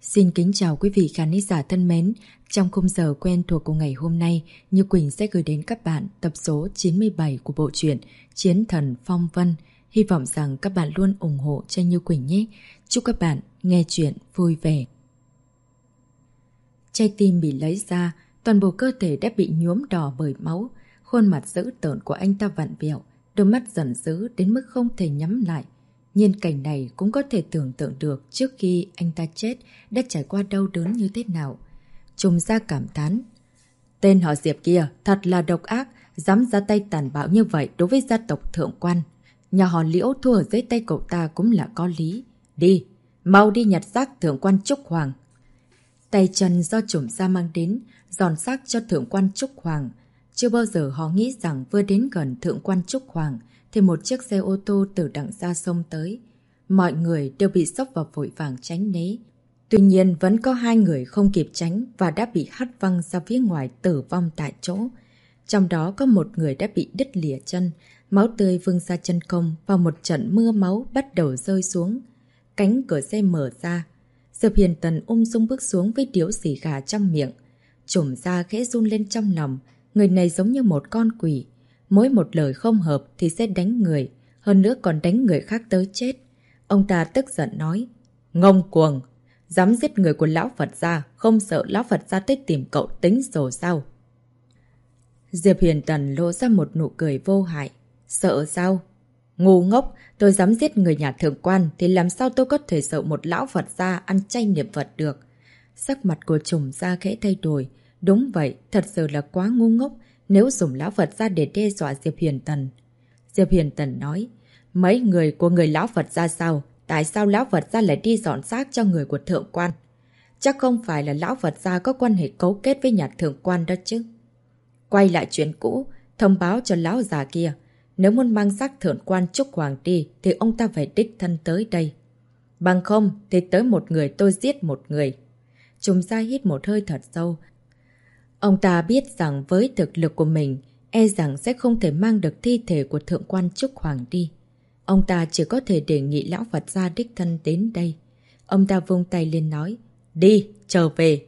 Xin kính chào quý vị khán giả thân mến. Trong khung giờ quen thuộc của ngày hôm nay, Như Quỳnh sẽ gửi đến các bạn tập số 97 của bộ truyện Chiến Thần Phong Vân. Hy vọng rằng các bạn luôn ủng hộ cho Như Quỳnh nhé. Chúc các bạn nghe chuyện vui vẻ. Trái tim bị lấy ra, toàn bộ cơ thể đã bị nhuốm đỏ bởi máu. Khuôn mặt dữ tợn của anh ta vặn vẹo, đôi mắt giận dữ đến mức không thể nhắm lại. Nhìn cảnh này cũng có thể tưởng tượng được trước khi anh ta chết đã trải qua đau đớn như thế nào. Trùng ra cảm thán. Tên họ Diệp kia thật là độc ác, dám ra tay tàn bạo như vậy đối với gia tộc thượng quan. Nhà họ Liễu thua ở dưới tay cậu ta cũng là có lý. Đi, mau đi nhặt xác thượng quan Trúc Hoàng. Tay chân do trùm ra mang đến, giòn xác cho thượng quan Trúc Hoàng. Chưa bao giờ họ nghĩ rằng vừa đến gần thượng quan Trúc Hoàng thì một chiếc xe ô tô từ đằng xa xông tới. Mọi người đều bị sốc và vội vàng tránh né. Tuy nhiên vẫn có 2 người không kịp tránh và đã bị hất văng ra phía ngoài tử vong tại chỗ. Trong đó có một người đã bị đứt lìa chân, máu tươi vương ra chân công và một trận mưa máu bắt đầu rơi xuống. Cánh cửa xe mở ra. Diệp Hiền Tần ung dung bước xuống với điếu xì gà trong miệng. Trùm ra khẽ run lên trong lòng. Người này giống như một con quỷ. Mỗi một lời không hợp thì sẽ đánh người, hơn nữa còn đánh người khác tới chết. Ông ta tức giận nói, ngông cuồng, dám giết người của lão Phật gia, không sợ lão Phật gia tới tìm cậu tính sổ sao? Diệp Hiền Tần lộ ra một nụ cười vô hại. Sợ sao? Ngu ngốc, tôi dám giết người nhà thượng quan thì làm sao tôi có thể sợ một lão Phật gia ăn chay niệm Phật được? Sắc mặt của trùm ra khẽ thay đổi. Đúng vậy, thật sự là quá ngu ngốc nếu dùng lão Phật ra để đe dọa Diệp Hiền Tần. Diệp Hiền Tần nói, mấy người của người lão Phật ra sao? Tại sao lão Phật ra lại đi dọn xác cho người của thượng quan? Chắc không phải là lão Phật ra có quan hệ cấu kết với nhà thượng quan đó chứ. Quay lại chuyện cũ, thông báo cho lão già kia. Nếu muốn mang xác thượng quan Trúc Hoàng đi thì ông ta phải đích thân tới đây. Bằng không thì tới một người tôi giết một người. Trùng ra hít một hơi thật sâu. Ông ta biết rằng với thực lực của mình, e rằng sẽ không thể mang được thi thể của thượng quan Trúc Hoàng đi. Ông ta chỉ có thể đề nghị lão Phật gia đích thân đến đây. Ông ta vung tay lên nói, đi, trở về.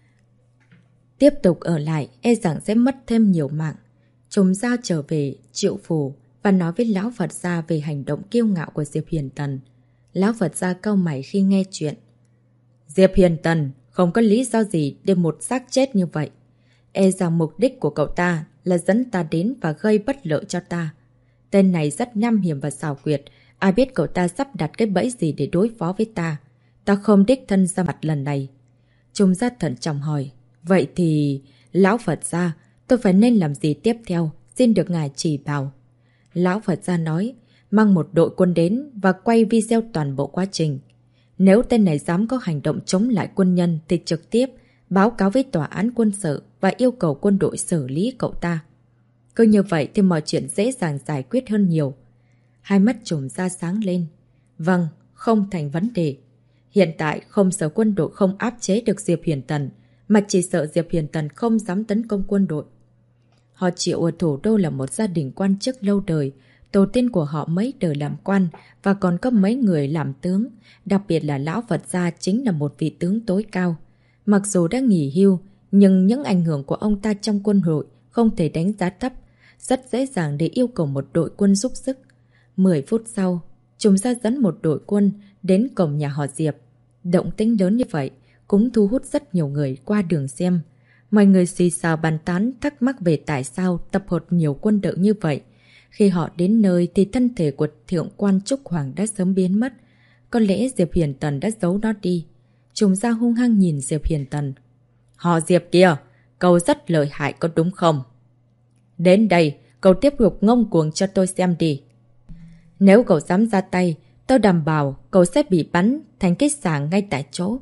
Tiếp tục ở lại, e rằng sẽ mất thêm nhiều mạng. Trùng ra trở về, triệu phù và nói với lão Phật gia về hành động kiêu ngạo của Diệp Hiền Tần. Lão Phật gia cau mày khi nghe chuyện. Diệp Hiền Tần không có lý do gì để một xác chết như vậy. E rằng mục đích của cậu ta là dẫn ta đến và gây bất lợi cho ta. Tên này rất nham hiểm và xảo quyệt. Ai biết cậu ta sắp đặt cái bẫy gì để đối phó với ta. Ta không đích thân ra mặt lần này. Trung gia thận trọng hỏi. Vậy thì... Lão Phật gia, tôi phải nên làm gì tiếp theo? Xin được ngài chỉ bảo. Lão Phật gia nói, mang một đội quân đến và quay video toàn bộ quá trình. Nếu tên này dám có hành động chống lại quân nhân thì trực tiếp báo cáo với tòa án quân sự và yêu cầu quân đội xử lý cậu ta. Cứ như vậy thì mọi chuyện dễ dàng giải quyết hơn nhiều. Hai mắt trùm ra sáng lên. Vâng, không thành vấn đề. Hiện tại không sợ quân đội không áp chế được Diệp Hiền Tần, mà chỉ sợ Diệp Hiền Tần không dám tấn công quân đội. Họ Triệu ở thủ đô là một gia đình quan chức lâu đời. Tổ tiên của họ mấy đời làm quan và còn có mấy người làm tướng. Đặc biệt là lão Phật gia chính là một vị tướng tối cao. Mặc dù đã nghỉ hưu, nhưng những ảnh hưởng của ông ta trong quân đội không thể đánh giá thấp, rất dễ dàng để yêu cầu một đội quân giúp sức. 10 phút sau, chúng ta dẫn một đội quân đến cổng nhà họ Diệp. Động tĩnh lớn như vậy cũng thu hút rất nhiều người qua đường xem. Mọi người xì xào bàn tán thắc mắc về tại sao tập hợp nhiều quân đội như vậy. Khi họ đến nơi thì thân thể của thượng quan Trúc Hoàng đã sớm biến mất. Có lẽ Diệp Hiền Tần đã giấu nó đi. Trùng ra hung hăng nhìn Diệp Hiền Tần. Họ Diệp kia, cậu rất lợi hại có đúng không? Đến đây, cậu tiếp tục ngông cuồng cho tôi xem đi. Nếu cậu dám ra tay, tôi đảm bảo cậu sẽ bị bắn thành cái sàng ngay tại chỗ.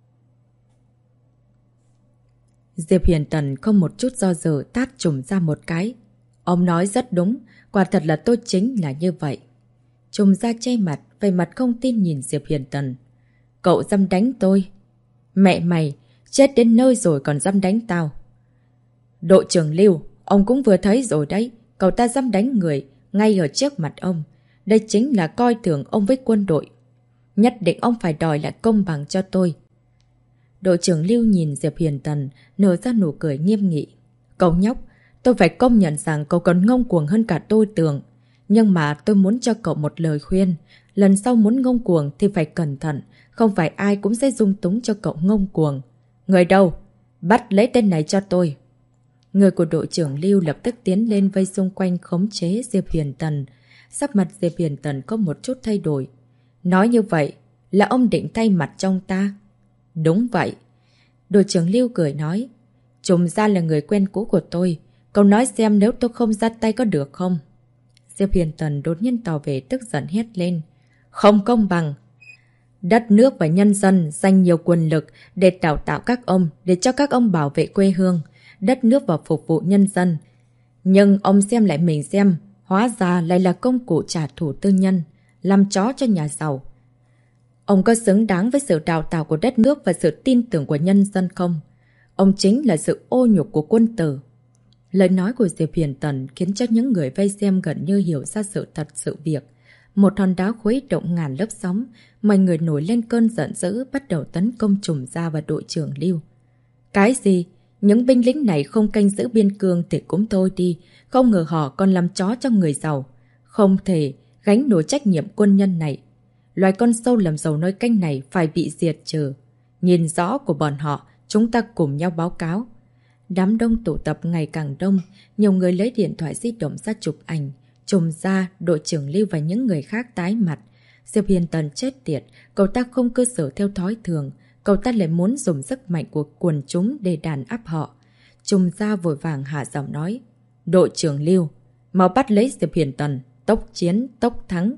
Diệp Hiền Tần không một chút do dự tát Trùng ra một cái. Ông nói rất đúng, quả thật là tôi chính là như vậy. Trùng ra che mặt, về mặt không tin nhìn Diệp Hiền Tần. Cậu dám đánh tôi? Mẹ mày, chết đến nơi rồi còn dám đánh tao. Đội trưởng Lưu, ông cũng vừa thấy rồi đấy, cậu ta dám đánh người ngay ở trước mặt ông. Đây chính là coi thường ông với quân đội. Nhất định ông phải đòi lại công bằng cho tôi. Đội trưởng Lưu nhìn Diệp Huyền Tần, nở ra nụ cười nghiêm nghị. Cậu nhóc, tôi phải công nhận rằng cậu còn ngông cuồng hơn cả tôi tưởng. Nhưng mà tôi muốn cho cậu một lời khuyên. Lần sau muốn ngông cuồng thì phải cẩn thận. Không phải ai cũng sẽ dung túng cho cậu ngông cuồng. Người đâu? Bắt lấy tên này cho tôi. Người của đội trưởng Lưu lập tức tiến lên vây xung quanh khống chế Diệp Huyền Tần. Sắc mặt Diệp Huyền Tần có một chút thay đổi. Nói như vậy là ông định thay mặt trong ta. Đúng vậy. Đội trưởng Lưu cười nói. Trùm ra là người quen cũ của tôi. Cậu nói xem nếu tôi không ra tay có được không? Diệp Huyền Tần đột nhiên tỏ vẻ tức giận hét lên. Không công bằng. Đất nước và nhân dân dành nhiều quân lực để đào tạo các ông, để cho các ông bảo vệ quê hương, đất nước và phục vụ nhân dân. Nhưng ông xem lại mình xem, hóa ra lại là công cụ trả thù tư nhân, làm chó cho nhà giàu. Ông có xứng đáng với sự đào tạo của đất nước và sự tin tưởng của nhân dân không? Ông chính là sự ô nhục của quân tử. Lời nói của Diệp Huyền Tần khiến cho những người vây xem gần như hiểu ra sự thật sự việc. Một hòn đá khuấy động ngàn lớp sóng, mọi người nổi lên cơn giận dữ bắt đầu tấn công Trùm Gia và đội trưởng Lưu. Cái gì? Những binh lính này không canh giữ biên cương thì cũng thôi đi, không ngờ họ còn làm chó cho người giàu. Không thể gánh nổi trách nhiệm quân nhân này. Loài con sâu làm giàu nơi canh này phải bị diệt trừ. Nhìn rõ của bọn họ, chúng ta cùng nhau báo cáo. Đám đông tụ tập ngày càng đông, nhiều người lấy điện thoại di động ra chụp ảnh. Trùm Gia, đội trưởng Lưu và những người khác tái mặt. Diệp Huyền Tần chết tiệt, cậu ta không cơ sở theo thói thường. Cậu ta lại muốn dùng sức mạnh của quần chúng để đàn áp họ. Trùm Gia vội vàng hạ giọng nói. Đội trưởng Lưu, mau bắt lấy Diệp Huyền Tần, tốc chiến, tốc thắng.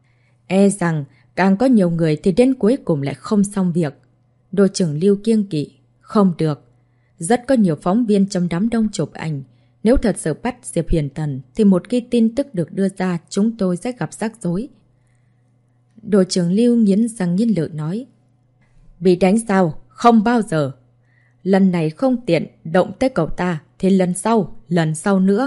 E rằng càng có nhiều người thì đến cuối cùng lại không xong việc. Đội trưởng Lưu kiêng kỵ. Không được. Rất có nhiều phóng viên trong đám đông chụp ảnh. Nếu thật sự bắt Diệp Huyền Tần thì một khi tin tức được đưa ra chúng tôi sẽ gặp rắc rối. Đội trưởng Lưu nghiến răng nghiến lợi nói. Bị đánh sao? Không bao giờ. Lần này không tiện động tới cậu ta thì lần sau nữa.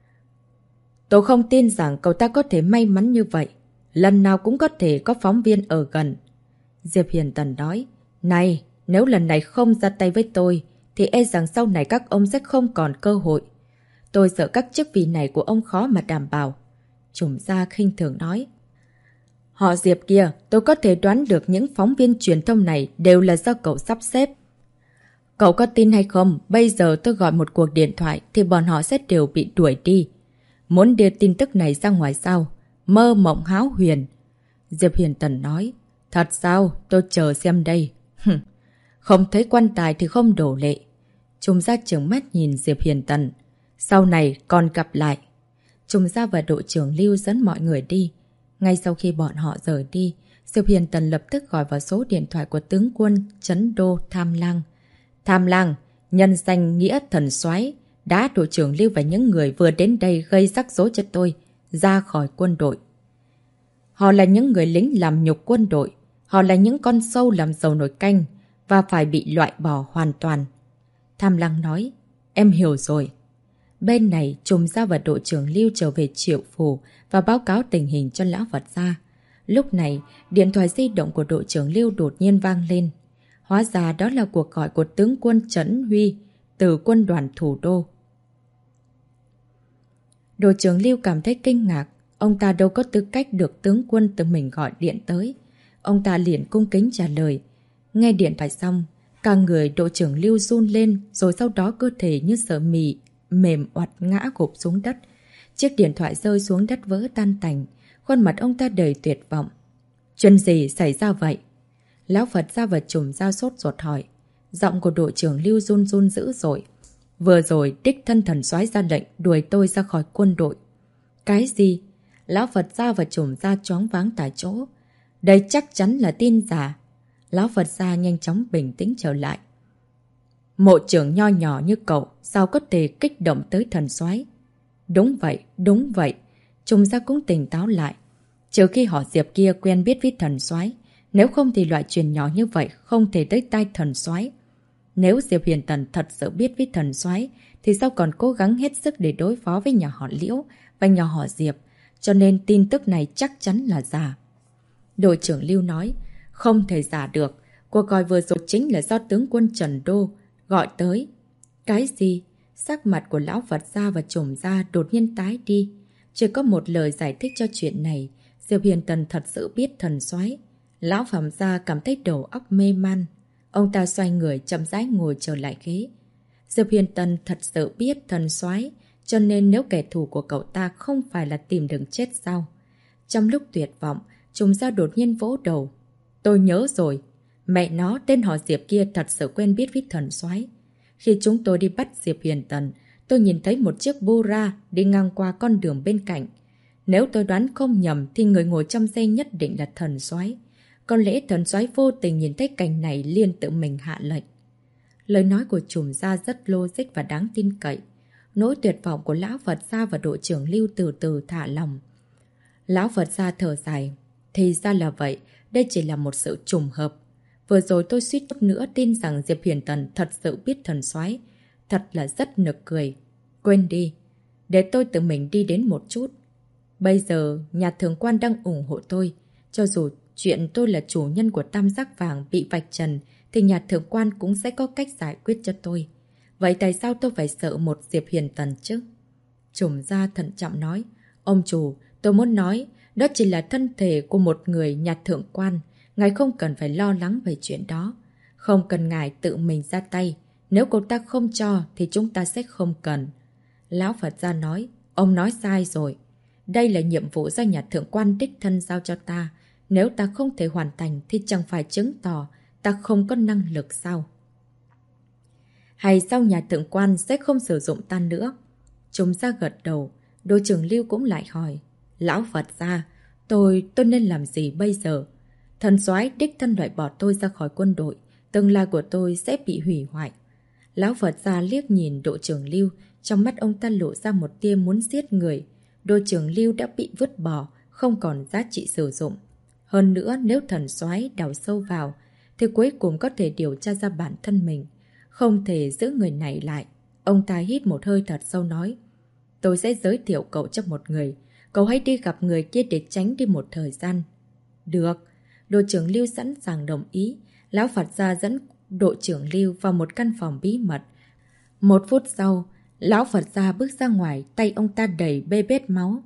Tôi không tin rằng cậu ta có thể may mắn như vậy. Lần nào cũng có thể có phóng viên ở gần. Diệp Huyền Tần nói. Này, nếu lần này không ra tay với tôi thì e rằng sau này các ông sẽ không còn cơ hội. Tôi sợ các chức vị này của ông khó mà đảm bảo. Trùm Gia khinh thường nói. Họ Diệp kia, tôi có thể đoán được những phóng viên truyền thông này đều là do cậu sắp xếp. Cậu có tin hay không, bây giờ tôi gọi một cuộc điện thoại thì bọn họ sẽ đều bị đuổi đi. Muốn đưa tin tức này ra ngoài sao? Mơ mộng hão huyền. Diệp Huyền Tần nói. Thật sao? Tôi chờ xem đây. Không thấy quan tài thì không đổ lệ. Trùm Gia trừng mắt nhìn Diệp Huyền Tần. Sau này còn gặp lại. Trùm Gia và đội trưởng Lưu dẫn mọi người đi. Ngay sau khi bọn họ rời đi, Diệp Huyền Tần lập tức gọi vào số điện thoại của tướng quân Trấn Đô Tham Lang. Tham Lang, nhân danh nghĩa thần soái đã đội trưởng Lưu và những người vừa đến đây gây rắc rối cho tôi, ra khỏi quân đội. Họ là những người lính làm nhục quân đội, họ là những con sâu làm dầu nồi canh và phải bị loại bỏ hoàn toàn. Tham Lang nói, em hiểu rồi. Bên này, Trùm Gia và đội trưởng Lưu trở về Triệu Phủ và báo cáo tình hình cho Lão Vật Gia. Lúc này, điện thoại di động của đội trưởng Lưu đột nhiên vang lên. Hóa ra đó là cuộc gọi của tướng quân Trấn Huy từ quân đoàn thủ đô. Đội trưởng Lưu cảm thấy kinh ngạc. Ông ta đâu có tư cách được tướng quân tự mình gọi điện tới. Ông ta liền cung kính trả lời. Nghe điện thoại xong, cả người đội trưởng Lưu run lên, rồi sau đó cơ thể như sợ mềm oặt ngã gục xuống đất. Chiếc điện thoại rơi xuống đất vỡ tan tành. Khuôn mặt ông ta đầy tuyệt vọng. Chuyện gì xảy ra vậy? Lão Phật Gia và Trùm Gia sốt ruột hỏi. Giọng của đội trưởng Lưu run run dữ dội. Vừa rồi đích thân thần soái ra lệnh đuổi tôi ra khỏi quân đội. Cái gì? Lão Phật Gia và Trùm Gia choáng váng tại chỗ. Đây chắc chắn là tin giả. Lão Phật Gia nhanh chóng bình tĩnh trở lại. Mộ trưởng nho nhỏ như cậu sao có thể kích động tới thần soái? Đúng vậy, đúng vậy. Trùm Gia cũng tỉnh táo lại. Trừ khi họ Diệp kia quen biết với thần soái, nếu không thì loại chuyện nhỏ như vậy không thể tới tai thần soái. Nếu Diệp Huyền Tần thật sự biết với thần soái thì sao còn cố gắng hết sức để đối phó với nhà họ Liễu và nhà họ Diệp, cho nên tin tức này chắc chắn là giả. Đội trưởng Lưu nói, không thể giả được. Cuộc gọi vừa rồi chính là do tướng quân Trần Đô gọi tới. Cái gì? Sắc mặt của lão Phật gia và Trùm gia đột nhiên tái đi. Chỉ có một lời giải thích cho chuyện này. Diệp Hiền Tần thật sự biết thần soái. Lão Phạm gia cảm thấy đầu óc mê man. Ông ta xoay người chậm rãi ngồi trở lại ghế. Diệp Hiền Tần thật sự biết thần soái, cho nên nếu kẻ thù của cậu ta không phải là tìm đường chết sao? Trong lúc tuyệt vọng, Trùm gia đột nhiên vỗ đầu. Tôi nhớ rồi. Mẹ nó, tên họ Diệp kia thật sự quen biết với thần soái. Khi chúng tôi đi bắt Diệp Hiền Tần, tôi nhìn thấy một chiếc Bora đi ngang qua con đường bên cạnh. Nếu tôi đoán không nhầm thì người ngồi trong xe nhất định là thần soái. Có lẽ thần soái vô tình nhìn thấy cảnh này liền tự mình hạ lệnh. Lời nói của Trùm gia rất logic và đáng tin cậy. Nỗi tuyệt vọng của lão Phật gia và đội trưởng Lưu từ từ thả lòng. Lão Phật gia thở dài. Thì ra là vậy, đây chỉ là một sự trùng hợp. Vừa rồi tôi suýt chút nữa tin rằng Diệp Hiền Tần thật sự biết thần soái. Thật là rất nực cười. Quên đi, để tôi tự mình đi đến một chút. Bây giờ, nhà thượng quan đang ủng hộ tôi. Cho dù chuyện tôi là chủ nhân của Tam Giác Vàng bị vạch trần, thì nhà thượng quan cũng sẽ có cách giải quyết cho tôi. Vậy tại sao tôi phải sợ một Diệp Hiền Tần chứ? Trùm gia thận trọng nói. Ông chủ, tôi muốn nói, đó chỉ là thân thể của một người nhà thượng quan. Ngài không cần phải lo lắng về chuyện đó. Không cần ngài tự mình ra tay. Nếu cô ta không cho thì chúng ta sẽ không cần. Lão Phật gia nói, ông nói sai rồi. Đây là nhiệm vụ do nhà thượng quan đích thân giao cho ta. Nếu ta không thể hoàn thành thì chẳng phải chứng tỏ ta không có năng lực sao? Hay sao nhà thượng quan sẽ không sử dụng ta nữa? Chúng ra gật đầu. Đội trưởng Lưu cũng lại hỏi. Lão Phật gia, tôi nên làm gì bây giờ? Thần soái đích thân loại bỏ tôi ra khỏi quân đội. Tương lai của tôi sẽ bị hủy hoại. Lão Phật gia liếc nhìn đội trưởng Lưu. Trong mắt ông ta lộ ra một tia muốn giết người. Đội trưởng Lưu đã bị vứt bỏ, không còn giá trị sử dụng. Hơn nữa, nếu thần soái đào sâu vào, thì cuối cùng có thể điều tra ra bản thân mình. Không thể giữ người này lại. Ông ta hít một hơi thật sâu nói. Tôi sẽ giới thiệu cậu cho một người. Cậu hãy đi gặp người kia để tránh đi một thời gian. Được. Đội trưởng Lưu sẵn sàng đồng ý. Lão Phật gia dẫn đội trưởng Lưu vào một căn phòng bí mật. 1 phút sau, Lão Phật gia bước ra ngoài, tay ông ta đầy bê bết máu.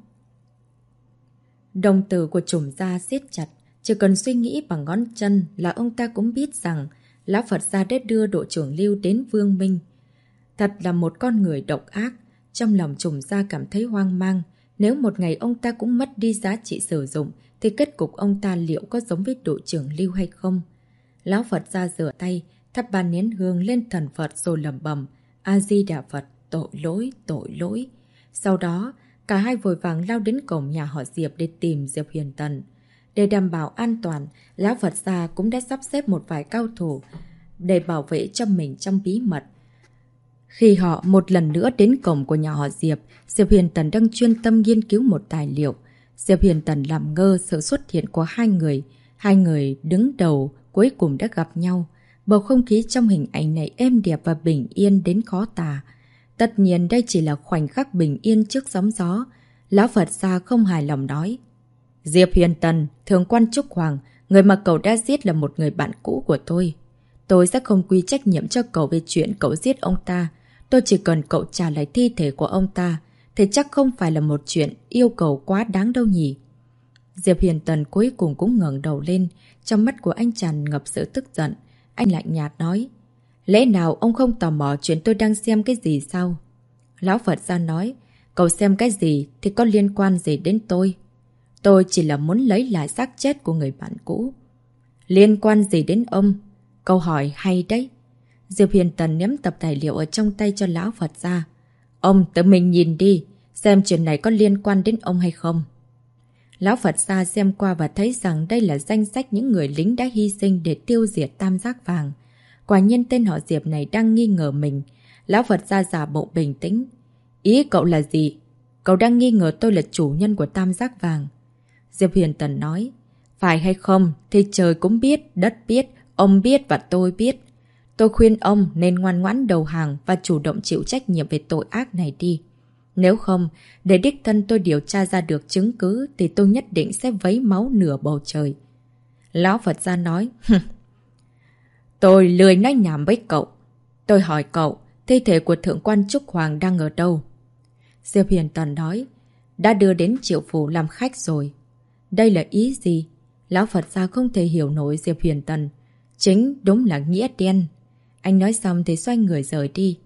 Đồng tử của Trùm gia siết chặt. Chỉ cần suy nghĩ bằng ngón chân là ông ta cũng biết rằng Lão Phật gia đã đưa đội trưởng Lưu đến Vương Minh. Thật là một con người độc ác. Trong lòng Trùm gia cảm thấy hoang mang. Nếu một ngày ông ta cũng mất đi giá trị sử dụng, thì kết cục ông ta liệu có giống với đội trưởng Lưu hay không? Lão Phật gia rửa tay, thắp 3 nén hương lên thần Phật rồi lẩm bẩm. A-di-đà Phật, tội lỗi, tội lỗi. Sau đó, cả hai vội vàng lao đến cổng nhà họ Diệp để tìm Diệp Hiền Tần. Để đảm bảo an toàn, Lão Phật gia cũng đã sắp xếp một vài cao thủ để bảo vệ cho mình trong bí mật. Khi họ một lần nữa đến cổng của nhà họ Diệp, Diệp Hiền Tần đang chuyên tâm nghiên cứu một tài liệu. Diệp Hiền Tần làm ngơ sự xuất hiện của hai người. Hai người đứng đầu cuối cùng đã gặp nhau. Bầu không khí trong hình ảnh này êm đẹp và bình yên đến khó tả. Tất nhiên đây chỉ là khoảnh khắc bình yên trước sóng gió. Lão Phật gia không hài lòng nói. Diệp Hiền Tần, thượng quan Trúc Hoàng, người mà cậu đã giết là một người bạn cũ của tôi. Tôi sẽ không quy trách nhiệm cho cậu về chuyện cậu giết ông ta. Tôi chỉ cần cậu trả lại thi thể của ông ta, thì chắc không phải là một chuyện yêu cầu quá đáng đâu nhỉ. Diệp Hiền Tần cuối cùng cũng ngẩng đầu lên, trong mắt của anh tràn ngập sự tức giận. Anh lạnh nhạt nói, lẽ nào ông không tò mò chuyện tôi đang xem cái gì sao? Lão Phật gia nói, cậu xem cái gì thì có liên quan gì đến tôi? Tôi chỉ là muốn lấy lại xác chết của người bạn cũ. Liên quan gì đến ông? Câu hỏi hay đấy. Diệp Hiền Tần ném tập tài liệu ở trong tay cho Lão Phật gia. Ông tự mình nhìn đi, xem chuyện này có liên quan đến ông hay không. Lão Phật gia xem qua và thấy rằng đây là danh sách những người lính đã hy sinh để tiêu diệt Tam Giác Vàng. Quả nhiên tên họ Diệp này đang nghi ngờ mình. Lão Phật gia giả bộ bình tĩnh. Ý cậu là gì? Cậu đang nghi ngờ tôi là chủ nhân của Tam Giác Vàng. Diệp Hiền Tần nói, phải hay không thì trời cũng biết, đất biết, ông biết và tôi biết. Tôi khuyên ông nên ngoan ngoãn đầu hàng và chủ động chịu trách nhiệm về tội ác này đi. Nếu không, để đích thân tôi điều tra ra được chứng cứ thì tôi nhất định sẽ vấy máu nửa bầu trời. Lão Phật gia nói, Tôi lười nói nhảm với cậu. Tôi hỏi cậu, thi thể của Thượng quan Trúc Hoàng đang ở đâu? Diệp Huyền Tần nói, đã đưa đến Triệu Phủ làm khách rồi. Đây là ý gì? Lão Phật gia không thể hiểu nổi Diệp Huyền Tần. Chính đúng là nghĩa đen. Anh nói xong thì xoay người rời đi.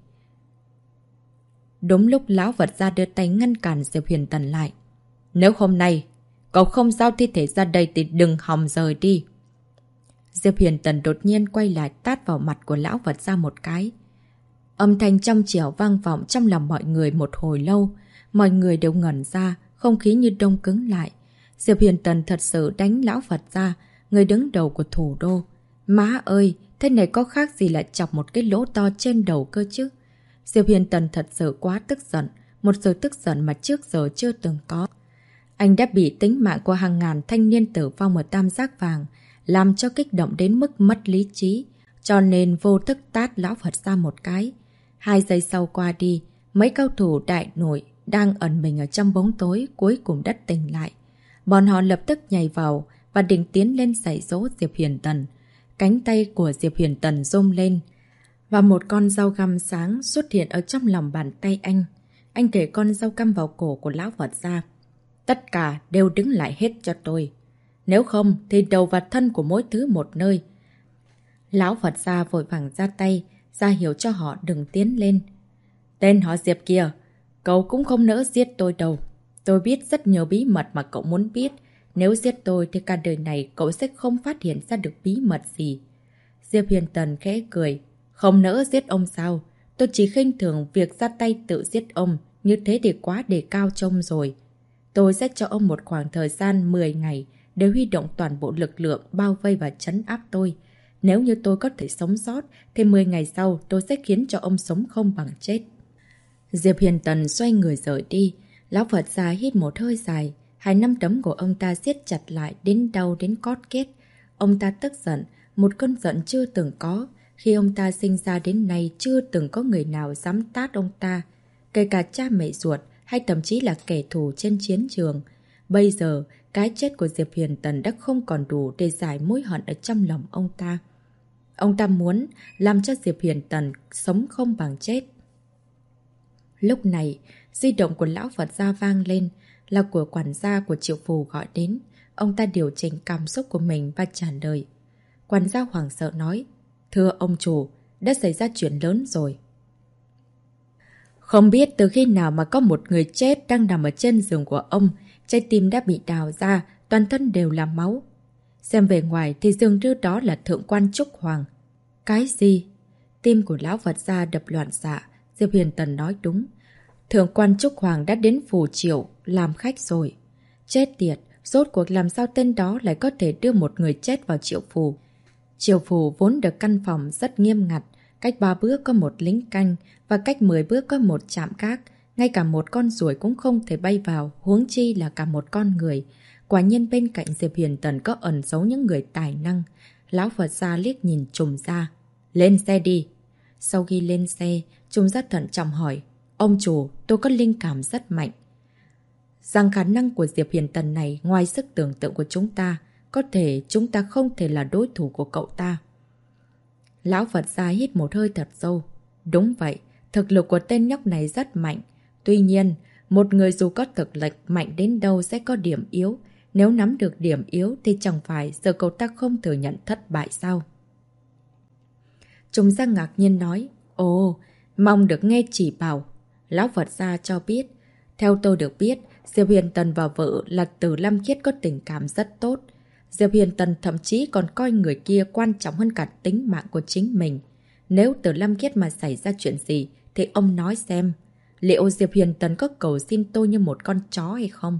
Đúng lúc lão Phật gia đưa tay ngăn cản Diệp Huyền Tần lại. Nếu hôm nay cậu không giao thi thể ra đây thì đừng hòng rời đi. Diệp Huyền Tần đột nhiên quay lại tát vào mặt của lão Phật gia một cái. Âm thanh trong trẻo vang vọng trong lòng mọi người một hồi lâu. Mọi người đều ngẩn ra, không khí như đông cứng lại. Diệp Huyền Tần thật sự đánh lão Phật gia, người đứng đầu của thủ đô. Má ơi, thế này có khác gì lại chọc một cái lỗ to trên đầu cơ chứ? Diệp Huyền Tần thật sự quá tức giận, một sự tức giận mà trước giờ chưa từng có. Anh đã bị tính mạng của hàng ngàn thanh niên tử vong ở Tam Giác Vàng, làm cho kích động đến mức mất lý trí, cho nên vô thức tát lão Phật gia một cái. 2 giây sau qua đi, mấy cao thủ đại nội đang ẩn mình ở trong bóng tối cuối cùng đã tỉnh lại. Bọn họ lập tức nhảy vào và định tiến lên giày dỗ Diệp Huyền Tần. Cánh tay của Diệp Huyền Tần rung lên và một con dao găm sáng xuất hiện ở trong lòng bàn tay anh. Anh để con dao găm vào cổ của lão Phật gia. Tất cả đều đứng lại hết cho tôi. Nếu không thì đầu và thân của mỗi thứ một nơi. Lão Phật gia vội vàng ra tay, ra hiểu cho họ đừng tiến lên. Tên họ Diệp kia, cậu cũng không nỡ giết tôi đâu. Tôi biết rất nhiều bí mật mà cậu muốn biết. Nếu giết tôi thì cả đời này cậu sẽ không phát hiện ra được bí mật gì. Diệp Huyền Tần khẽ cười. Không nỡ giết ông sao? Tôi chỉ khinh thường việc ra tay tự giết ông. Như thế thì quá đề cao trông rồi. Tôi sẽ cho ông một khoảng thời gian 10 ngày để huy động toàn bộ lực lượng bao vây và trấn áp tôi. Nếu như tôi có thể sống sót thì 10 ngày sau tôi sẽ khiến cho ông sống không bằng chết. Diệp Huyền Tần xoay người rời đi. Lão Phật gia hít một hơi dài. 2 nắm đấm của ông ta siết chặt lại đến đau đến cót kết. Ông ta tức giận, một cơn giận chưa từng có. Khi ông ta sinh ra đến nay chưa từng có người nào dám tát ông ta. Kể cả cha mẹ ruột hay thậm chí là kẻ thù trên chiến trường. Bây giờ, cái chết của Diệp Huyền Tần đã không còn đủ để giải mối hận ở trong lòng ông ta. Ông ta muốn làm cho Diệp Huyền Tần sống không bằng chết. Lúc này, di động của lão Phật gia vang lên, là của quản gia của Triệu Phù gọi đến. Ông ta điều chỉnh cảm xúc của mình và trả lời. Quản gia hoảng sợ nói, thưa ông chủ, đã xảy ra chuyện lớn rồi. Không biết từ khi nào mà có một người chết đang nằm ở trên giường của ông, trái tim đã bị đào ra, toàn thân đều là máu. Xem về ngoài thì dường như đó là Thượng quan Trúc Hoàng. Cái gì? Tim của lão Phật gia đập loạn xạ. Diệp Huyền Tần nói đúng. Thượng quan Trúc Hoàng đã đến phủ Triệu làm khách rồi. Chết tiệt, rốt cuộc làm sao tên đó lại có thể đưa một người chết vào Triệu phủ. Triệu phủ vốn được căn phòng rất nghiêm ngặt, cách 3 bước có một lính canh và cách 10 bước có một trạm gác. Ngay cả một con ruồi cũng không thể bay vào, huống chi là cả một con người. Quả nhiên bên cạnh Diệp Huyền Tần có ẩn giấu những người tài năng. Lão Phật gia liếc nhìn Trùng gia. Lên xe đi. Sau khi lên xe, Trùng gia thận trọng hỏi. Ông chủ, tôi có linh cảm rất mạnh. Rằng khả năng của Diệp Huyền Tần này ngoài sức tưởng tượng của chúng ta, có thể chúng ta không thể là đối thủ của cậu ta. Lão Phật gia hít một hơi thật sâu. Đúng vậy, thực lực của tên nhóc này rất mạnh. Tuy nhiên, một người dù có thực lực mạnh đến đâu sẽ có điểm yếu. Nếu nắm được điểm yếu thì chẳng phải giờ cậu ta không thừa nhận thất bại sao? Trùng gia ngạc nhiên nói. Ồ, mong được nghe chỉ bảo. Lão Phật gia cho biết. Theo tôi được biết, Diệp Huyền Tần và vợ là Từ Lam Khiết có tình cảm rất tốt. Diệp Huyền Tần thậm chí còn coi người kia quan trọng hơn cả tính mạng của chính mình. Nếu Từ Lam Khiết mà xảy ra chuyện gì thì ông nói xem, liệu Diệp Huyền Tần có cầu xin tôi như một con chó hay không?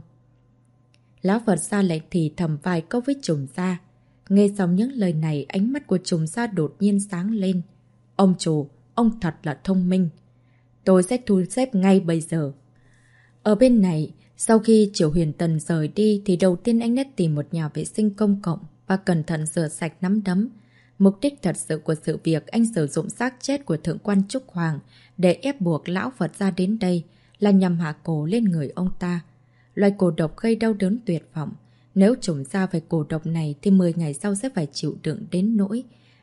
Lão Phật gia lại thì thầm vài câu với Trùng gia. Nghe xong những lời này, ánh mắt của Trùng gia đột nhiên sáng lên. Ông chủ, ông thật là thông minh. Tôi sẽ thu xếp ngay bây giờ. Ở bên này, sau khi Triệu Huyền Tần rời đi thì đầu tiên anh đã tìm một nhà vệ sinh công cộng và cẩn thận rửa sạch nắm đấm. Mục đích thật sự của sự việc anh sử dụng xác chết của Thượng quan Trúc Hoàng để ép buộc lão Phật gia đến đây là nhằm hạ cổ lên người ông ta. Loại cổ độc gây đau đớn tuyệt vọng. Nếu Trùng gia phải cổ độc này thì 10 ngày sau sẽ phải chịu đựng đến nỗi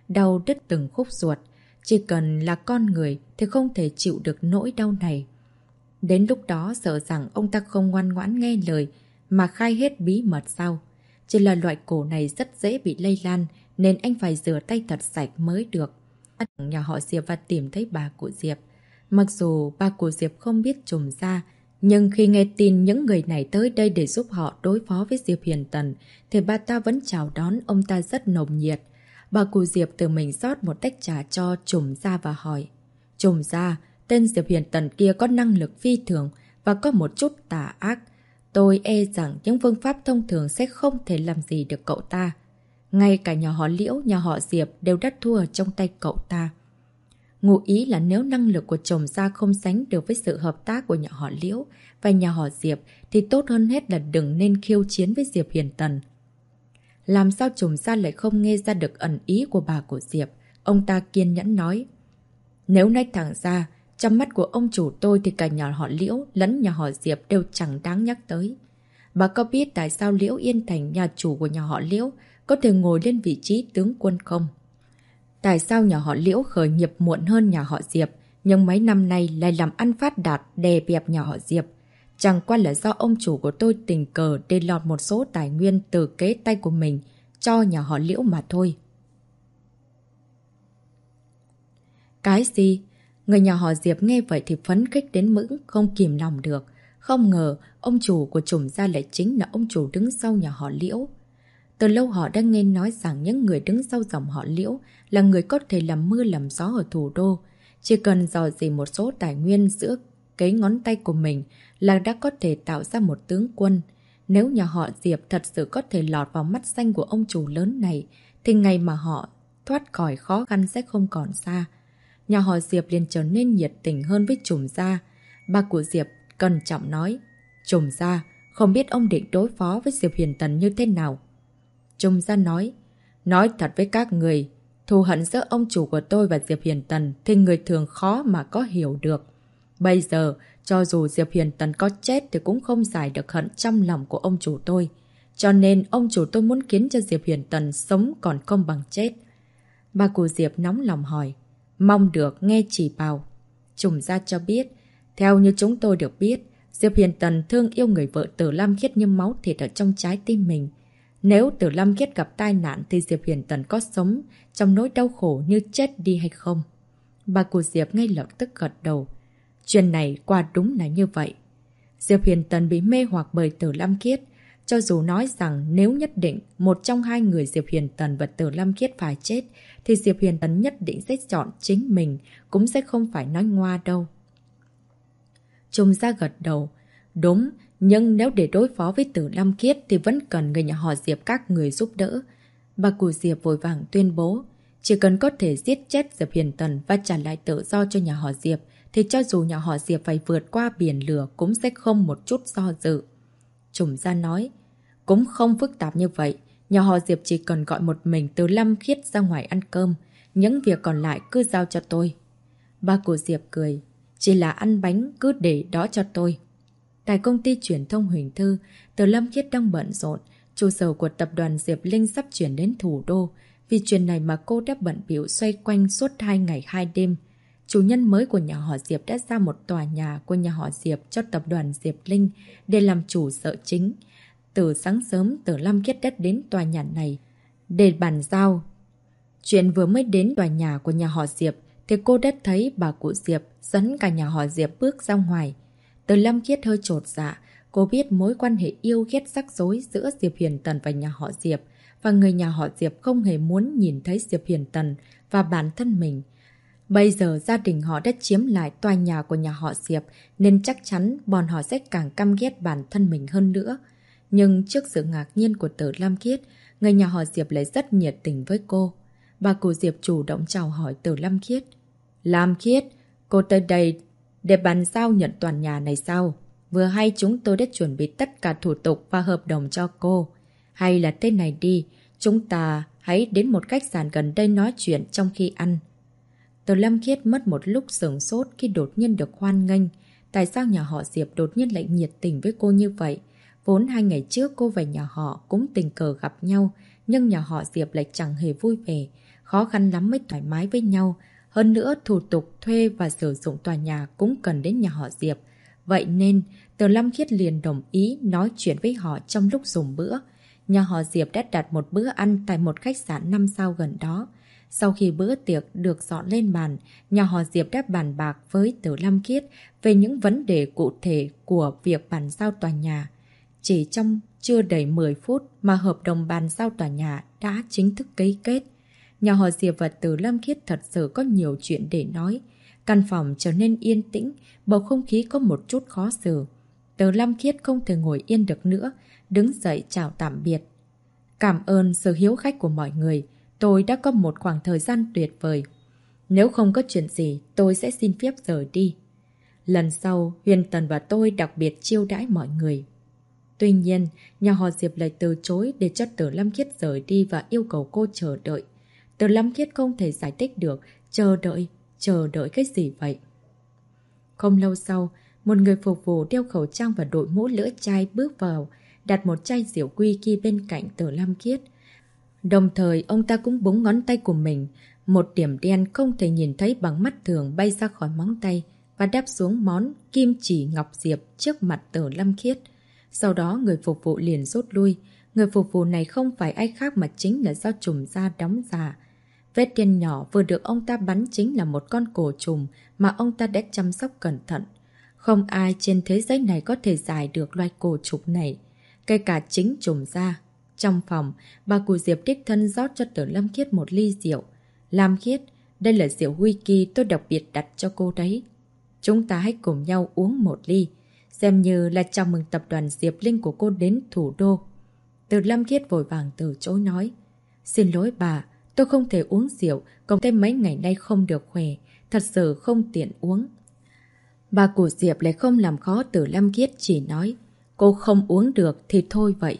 đau đứt từng khúc ruột. Chỉ cần là con người thì không thể chịu được nỗi đau này. Đến lúc đó sợ rằng ông ta không ngoan ngoãn nghe lời mà khai hết bí mật sao? Chỉ là loại cổ này rất dễ bị lây lan nên anh phải rửa tay thật sạch mới được. Nhà họ Diệp và tìm thấy bà của Diệp. Mặc dù bà của Diệp không biết Trùm Gia, nhưng khi nghe tin những người này tới đây để giúp họ đối phó với Diệp Hiền Tần, thì bà ta vẫn chào đón ông ta rất nồng nhiệt. Bà cụ Diệp tự mình rót một tách trà cho Trùm Gia và hỏi. Trùm Gia, tên Diệp Hiền Tần kia có năng lực phi thường và có một chút tà ác. Tôi e rằng những phương pháp thông thường sẽ không thể làm gì được cậu ta. Ngay cả nhà họ Liễu, nhà họ Diệp đều đã thua trong tay cậu ta. Ngụ ý là nếu năng lực của Trùm Gia không sánh được với sự hợp tác của nhà họ Liễu và nhà họ Diệp thì tốt hơn hết là đừng nên khiêu chiến với Diệp Hiền Tần. Làm sao Trùm Gia lại không nghe ra được ẩn ý của bà của Diệp? Ông ta kiên nhẫn nói. Nếu nói thẳng ra, trong mắt của ông chủ tôi thì cả nhà họ Liễu lẫn nhà họ Diệp đều chẳng đáng nhắc tới. Bà có biết tại sao Liễu Yên Thành, nhà chủ của nhà họ Liễu, có thể ngồi lên vị trí tướng quân không? Tại sao nhà họ Liễu khởi nghiệp muộn hơn nhà họ Diệp, nhưng mấy năm nay lại làm ăn phát đạt đè bẹp nhà họ Diệp? Chẳng qua là do ông chủ của tôi tình cờ để lọt một số tài nguyên từ kế tay của mình cho nhà họ Liễu mà thôi. Cái gì? Người nhà họ Diệp nghe vậy thì phấn khích đến mức không kìm lòng được. Không ngờ ông chủ của Trùm Gia lại chính là ông chủ đứng sau nhà họ Liễu. Từ lâu họ đã nghe nói rằng những người đứng sau dòng họ Liễu là người có thể làm mưa làm gió ở thủ đô. Chỉ cần dò dỉ một số tài nguyên giữa cái ngón tay của mình là đã có thể tạo ra một tướng quân. Nếu nhà họ Diệp thật sự có thể lọt vào mắt xanh của ông chủ lớn này, thì ngày mà họ thoát khỏi khó khăn sẽ không còn xa. Nhà họ Diệp liền trở nên nhiệt tình hơn với Trùm Gia. Bà của Diệp cẩn trọng nói. Trùm Gia, không biết ông định đối phó với Diệp Hiền Tần như thế nào? Trùm Gia nói thật với các người, thù hận giữa ông chủ của tôi và Diệp Hiền Tần thì người thường khó mà có hiểu được. Bây giờ, cho dù Diệp Hiền Tần có chết thì cũng không giải được hận trong lòng của ông chủ tôi. Cho nên ông chủ tôi muốn khiến cho Diệp Hiền Tần sống còn không bằng chết. Bà cụ Diệp nóng lòng hỏi. Mong được nghe chỉ bảo. Trùm Gia cho biết, theo như chúng tôi được biết, Diệp Hiền Tần thương yêu người vợ Tử Lam Khiết như máu thịt ở trong trái tim mình. Nếu Tử Lam Khiết gặp tai nạn thì Diệp Hiền Tần có sống trong nỗi đau khổ như chết đi hay không? Bà cụ Diệp ngay lập tức gật đầu. Chuyện này quả đúng là như vậy. Diệp Hiền Tần bị mê hoặc bởi Tử Lam Khiết. Cho dù nói rằng nếu nhất định một trong hai người Diệp Hiền Tần và Tử Lam Khiết phải chết, thì Diệp Hiền Tần nhất định sẽ chọn chính mình, cũng sẽ không phải nói ngoa đâu. Trùm Gia gật đầu. Đúng, nhưng nếu để đối phó với Tử Lam Khiết thì vẫn cần người nhà họ Diệp các người giúp đỡ. Bà cụ Diệp vội vàng tuyên bố, chỉ cần có thể giết chết Diệp Hiền Tần và trả lại tự do cho nhà họ Diệp, thì cho dù nhà họ Diệp phải vượt qua biển lửa cũng sẽ không một chút do dự. Trùm Gia nói, cũng không phức tạp như vậy. Nhà họ Diệp chỉ cần gọi một mình Tử Lam Khiết ra ngoài ăn cơm. Những việc còn lại cứ giao cho tôi. Bà cụ Diệp cười, chỉ là ăn bánh cứ để đó cho tôi. Tại công ty truyền thông Huỳnh Thư, Tử Lam Khiết đang bận rộn. Trụ sở của tập đoàn Diệp Linh sắp chuyển đến thủ đô. Vì chuyện này mà cô đã bận bịu xoay quanh suốt 2 ngày 2 đêm. Chủ nhân mới của nhà họ Diệp đã ra một tòa nhà của nhà họ Diệp cho tập đoàn Diệp Linh để làm chủ sở chính. Từ sáng sớm, Tử Lam Khiết đã đến tòa nhà này để bàn giao. Chuyện vừa mới đến tòa nhà của nhà họ Diệp thì cô đã thấy bà cụ Diệp dẫn cả nhà họ Diệp bước ra ngoài. Tử Lam Khiết hơi chột dạ. Cô biết mối quan hệ yêu ghét rắc rối giữa Diệp Hiền Tần và nhà họ Diệp, và người nhà họ Diệp không hề muốn nhìn thấy Diệp Hiền Tần và bản thân mình. Bây giờ gia đình họ đã chiếm lại tòa nhà của nhà họ Diệp nên chắc chắn bọn họ sẽ càng căm ghét bản thân mình hơn nữa. Nhưng trước sự ngạc nhiên của Tử Lam Khiết, người nhà họ Diệp lại rất nhiệt tình với cô. Bà cụ Diệp chủ động chào hỏi Tử Lam Khiết. Lam Khiết, cô tới đây để bàn giao nhận tòa nhà này sao? Vừa hay chúng tôi đã chuẩn bị tất cả thủ tục và hợp đồng cho cô. Hay là thế này đi, chúng ta hãy đến một khách sạn gần đây nói chuyện trong khi ăn. Tử Lam Khiết mất một lúc sửng sốt khi đột nhiên được hoan nghênh. Tại sao nhà họ Diệp đột nhiên lại nhiệt tình với cô như vậy? Vốn 2 ngày trước cô và nhà họ cũng tình cờ gặp nhau, nhưng nhà họ Diệp lại chẳng hề vui vẻ. khó khăn lắm mới thoải mái với nhau. Hơn nữa, thủ tục thuê và sử dụng tòa nhà cũng cần đến nhà họ Diệp. Vậy nên, Từ Lâm Khiết liền đồng ý nói chuyện với họ trong lúc dùng bữa. Nhà họ Diệp đã đặt một bữa ăn tại một khách sạn 5 sao gần đó. Sau khi bữa tiệc được dọn lên bàn, nhà họ Diệp đã bàn bạc với Từ Lâm Khiết về những vấn đề cụ thể của việc bàn giao tòa nhà. Chỉ trong chưa đầy 10 phút mà hợp đồng bàn giao tòa nhà đã chính thức ký kết. Nhà họ Diệp và Từ Lâm Khiết thật sự có nhiều chuyện để nói. Căn phòng trở nên yên tĩnh, bầu không khí có một chút khó xử. Từ Lâm Khiết không thể ngồi yên được nữa, đứng dậy chào tạm biệt. Cảm ơn sự hiếu khách của mọi người, tôi đã có một khoảng thời gian tuyệt vời. Nếu không có chuyện gì, tôi sẽ xin phép rời đi. Lần sau, Huyền Tần và tôi đặc biệt chiêu đãi mọi người. Tuy nhiên, nhà họ Diệp lại từ chối để cho Từ Lâm Khiết rời đi và yêu cầu cô chờ đợi. Từ Lâm Khiết không thể giải thích được, chờ đợi cái gì vậy? Không lâu sau, một người phục vụ đeo khẩu trang và đội mũ lưỡi chai bước vào, đặt một chai rượu whisky bên cạnh Từ Lâm Khiết. Đồng thời, ông ta cũng búng ngón tay của mình, một điểm đen không thể nhìn thấy bằng mắt thường bay ra khỏi móng tay và đáp xuống món kim chỉ ngọc diệp trước mặt Từ Lâm Khiết. Sau đó người phục vụ liền rút lui. Người phục vụ này không phải ai khác mà chính là do trùm da đóng giả. Vết đen nhỏ vừa được ông ta bắn chính là một con cổ trùng mà ông ta đã chăm sóc cẩn thận. Không ai trên thế giới này có thể giải được loài cổ trùng này, kể cả chính trùm da. Trong phòng, bà cụ Diệp đích thân rót cho Từ Lâm Khiết một ly rượu. Lam Khiết, đây là rượu whisky tôi đặc biệt đặt cho cô đấy. Chúng ta hãy cùng nhau uống một ly, xem như là chào mừng tập đoàn Diệp Linh của cô đến thủ đô. Từ Lâm Khiết vội vàng từ chối nói. Xin lỗi bà, tôi không thể uống rượu, cộng thêm mấy ngày nay không được khỏe, thật sự không tiện uống. Bà cụ Diệp lại không làm khó Từ Lâm Khiết, chỉ nói, cô không uống được thì thôi vậy.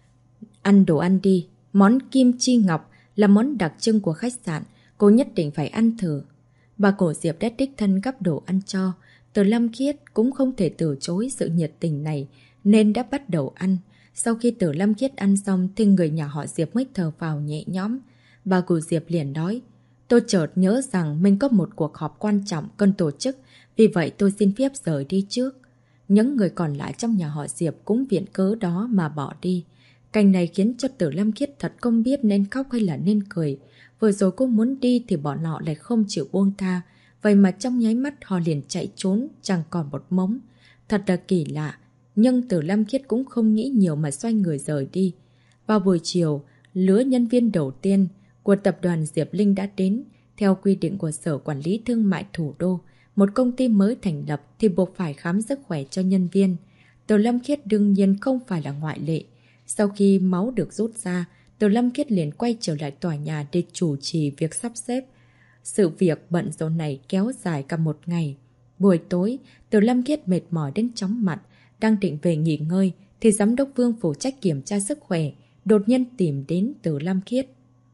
Ăn đồ ăn đi, món kim chi ngọc là món đặc trưng của khách sạn, cô nhất định phải ăn thử. Bà cụ Diệp đã đích thân gắp đồ ăn cho, Từ Lâm Khiết cũng không thể từ chối sự nhiệt tình này nên đã bắt đầu ăn. Sau khi Từ Lâm Khiết ăn xong thì người nhà họ Diệp mới thở phào nhẹ nhõm. Bà cụ Diệp liền nói, tôi chợt nhớ rằng mình có một cuộc họp quan trọng cần tổ chức, vì vậy tôi xin phép rời đi trước. Những người còn lại trong nhà họ Diệp cũng viện cớ đó mà bỏ đi. Cảnh này khiến cho Từ Lâm Khiết thật không biết nên khóc hay là nên cười. Vừa rồi cô muốn đi thì bọn họ lại không chịu buông tha. Vậy mà trong nháy mắt họ liền chạy trốn, chẳng còn một mống. Thật là kỳ lạ. Nhưng Từ Lâm Khiết cũng không nghĩ nhiều mà xoay người rời đi. Vào buổi chiều, lứa nhân viên đầu tiên của tập đoàn Diệp Linh đã đến. Theo quy định của Sở Quản lý Thương mại Thủ đô, một công ty mới thành lập thì buộc phải khám sức khỏe cho nhân viên. Từ Lâm Khiết đương nhiên không phải là ngoại lệ. Sau khi máu được rút ra, Từ Lâm Khiết liền quay trở lại tòa nhà để chủ trì việc sắp xếp. Sự việc bận rộn này kéo dài cả một ngày. Buổi tối, Từ Lâm Khiết mệt mỏi đến chóng mặt, đang định về nghỉ ngơi thì giám đốc Vương phụ trách kiểm tra sức khỏe đột nhiên tìm đến Từ Lâm Khiết.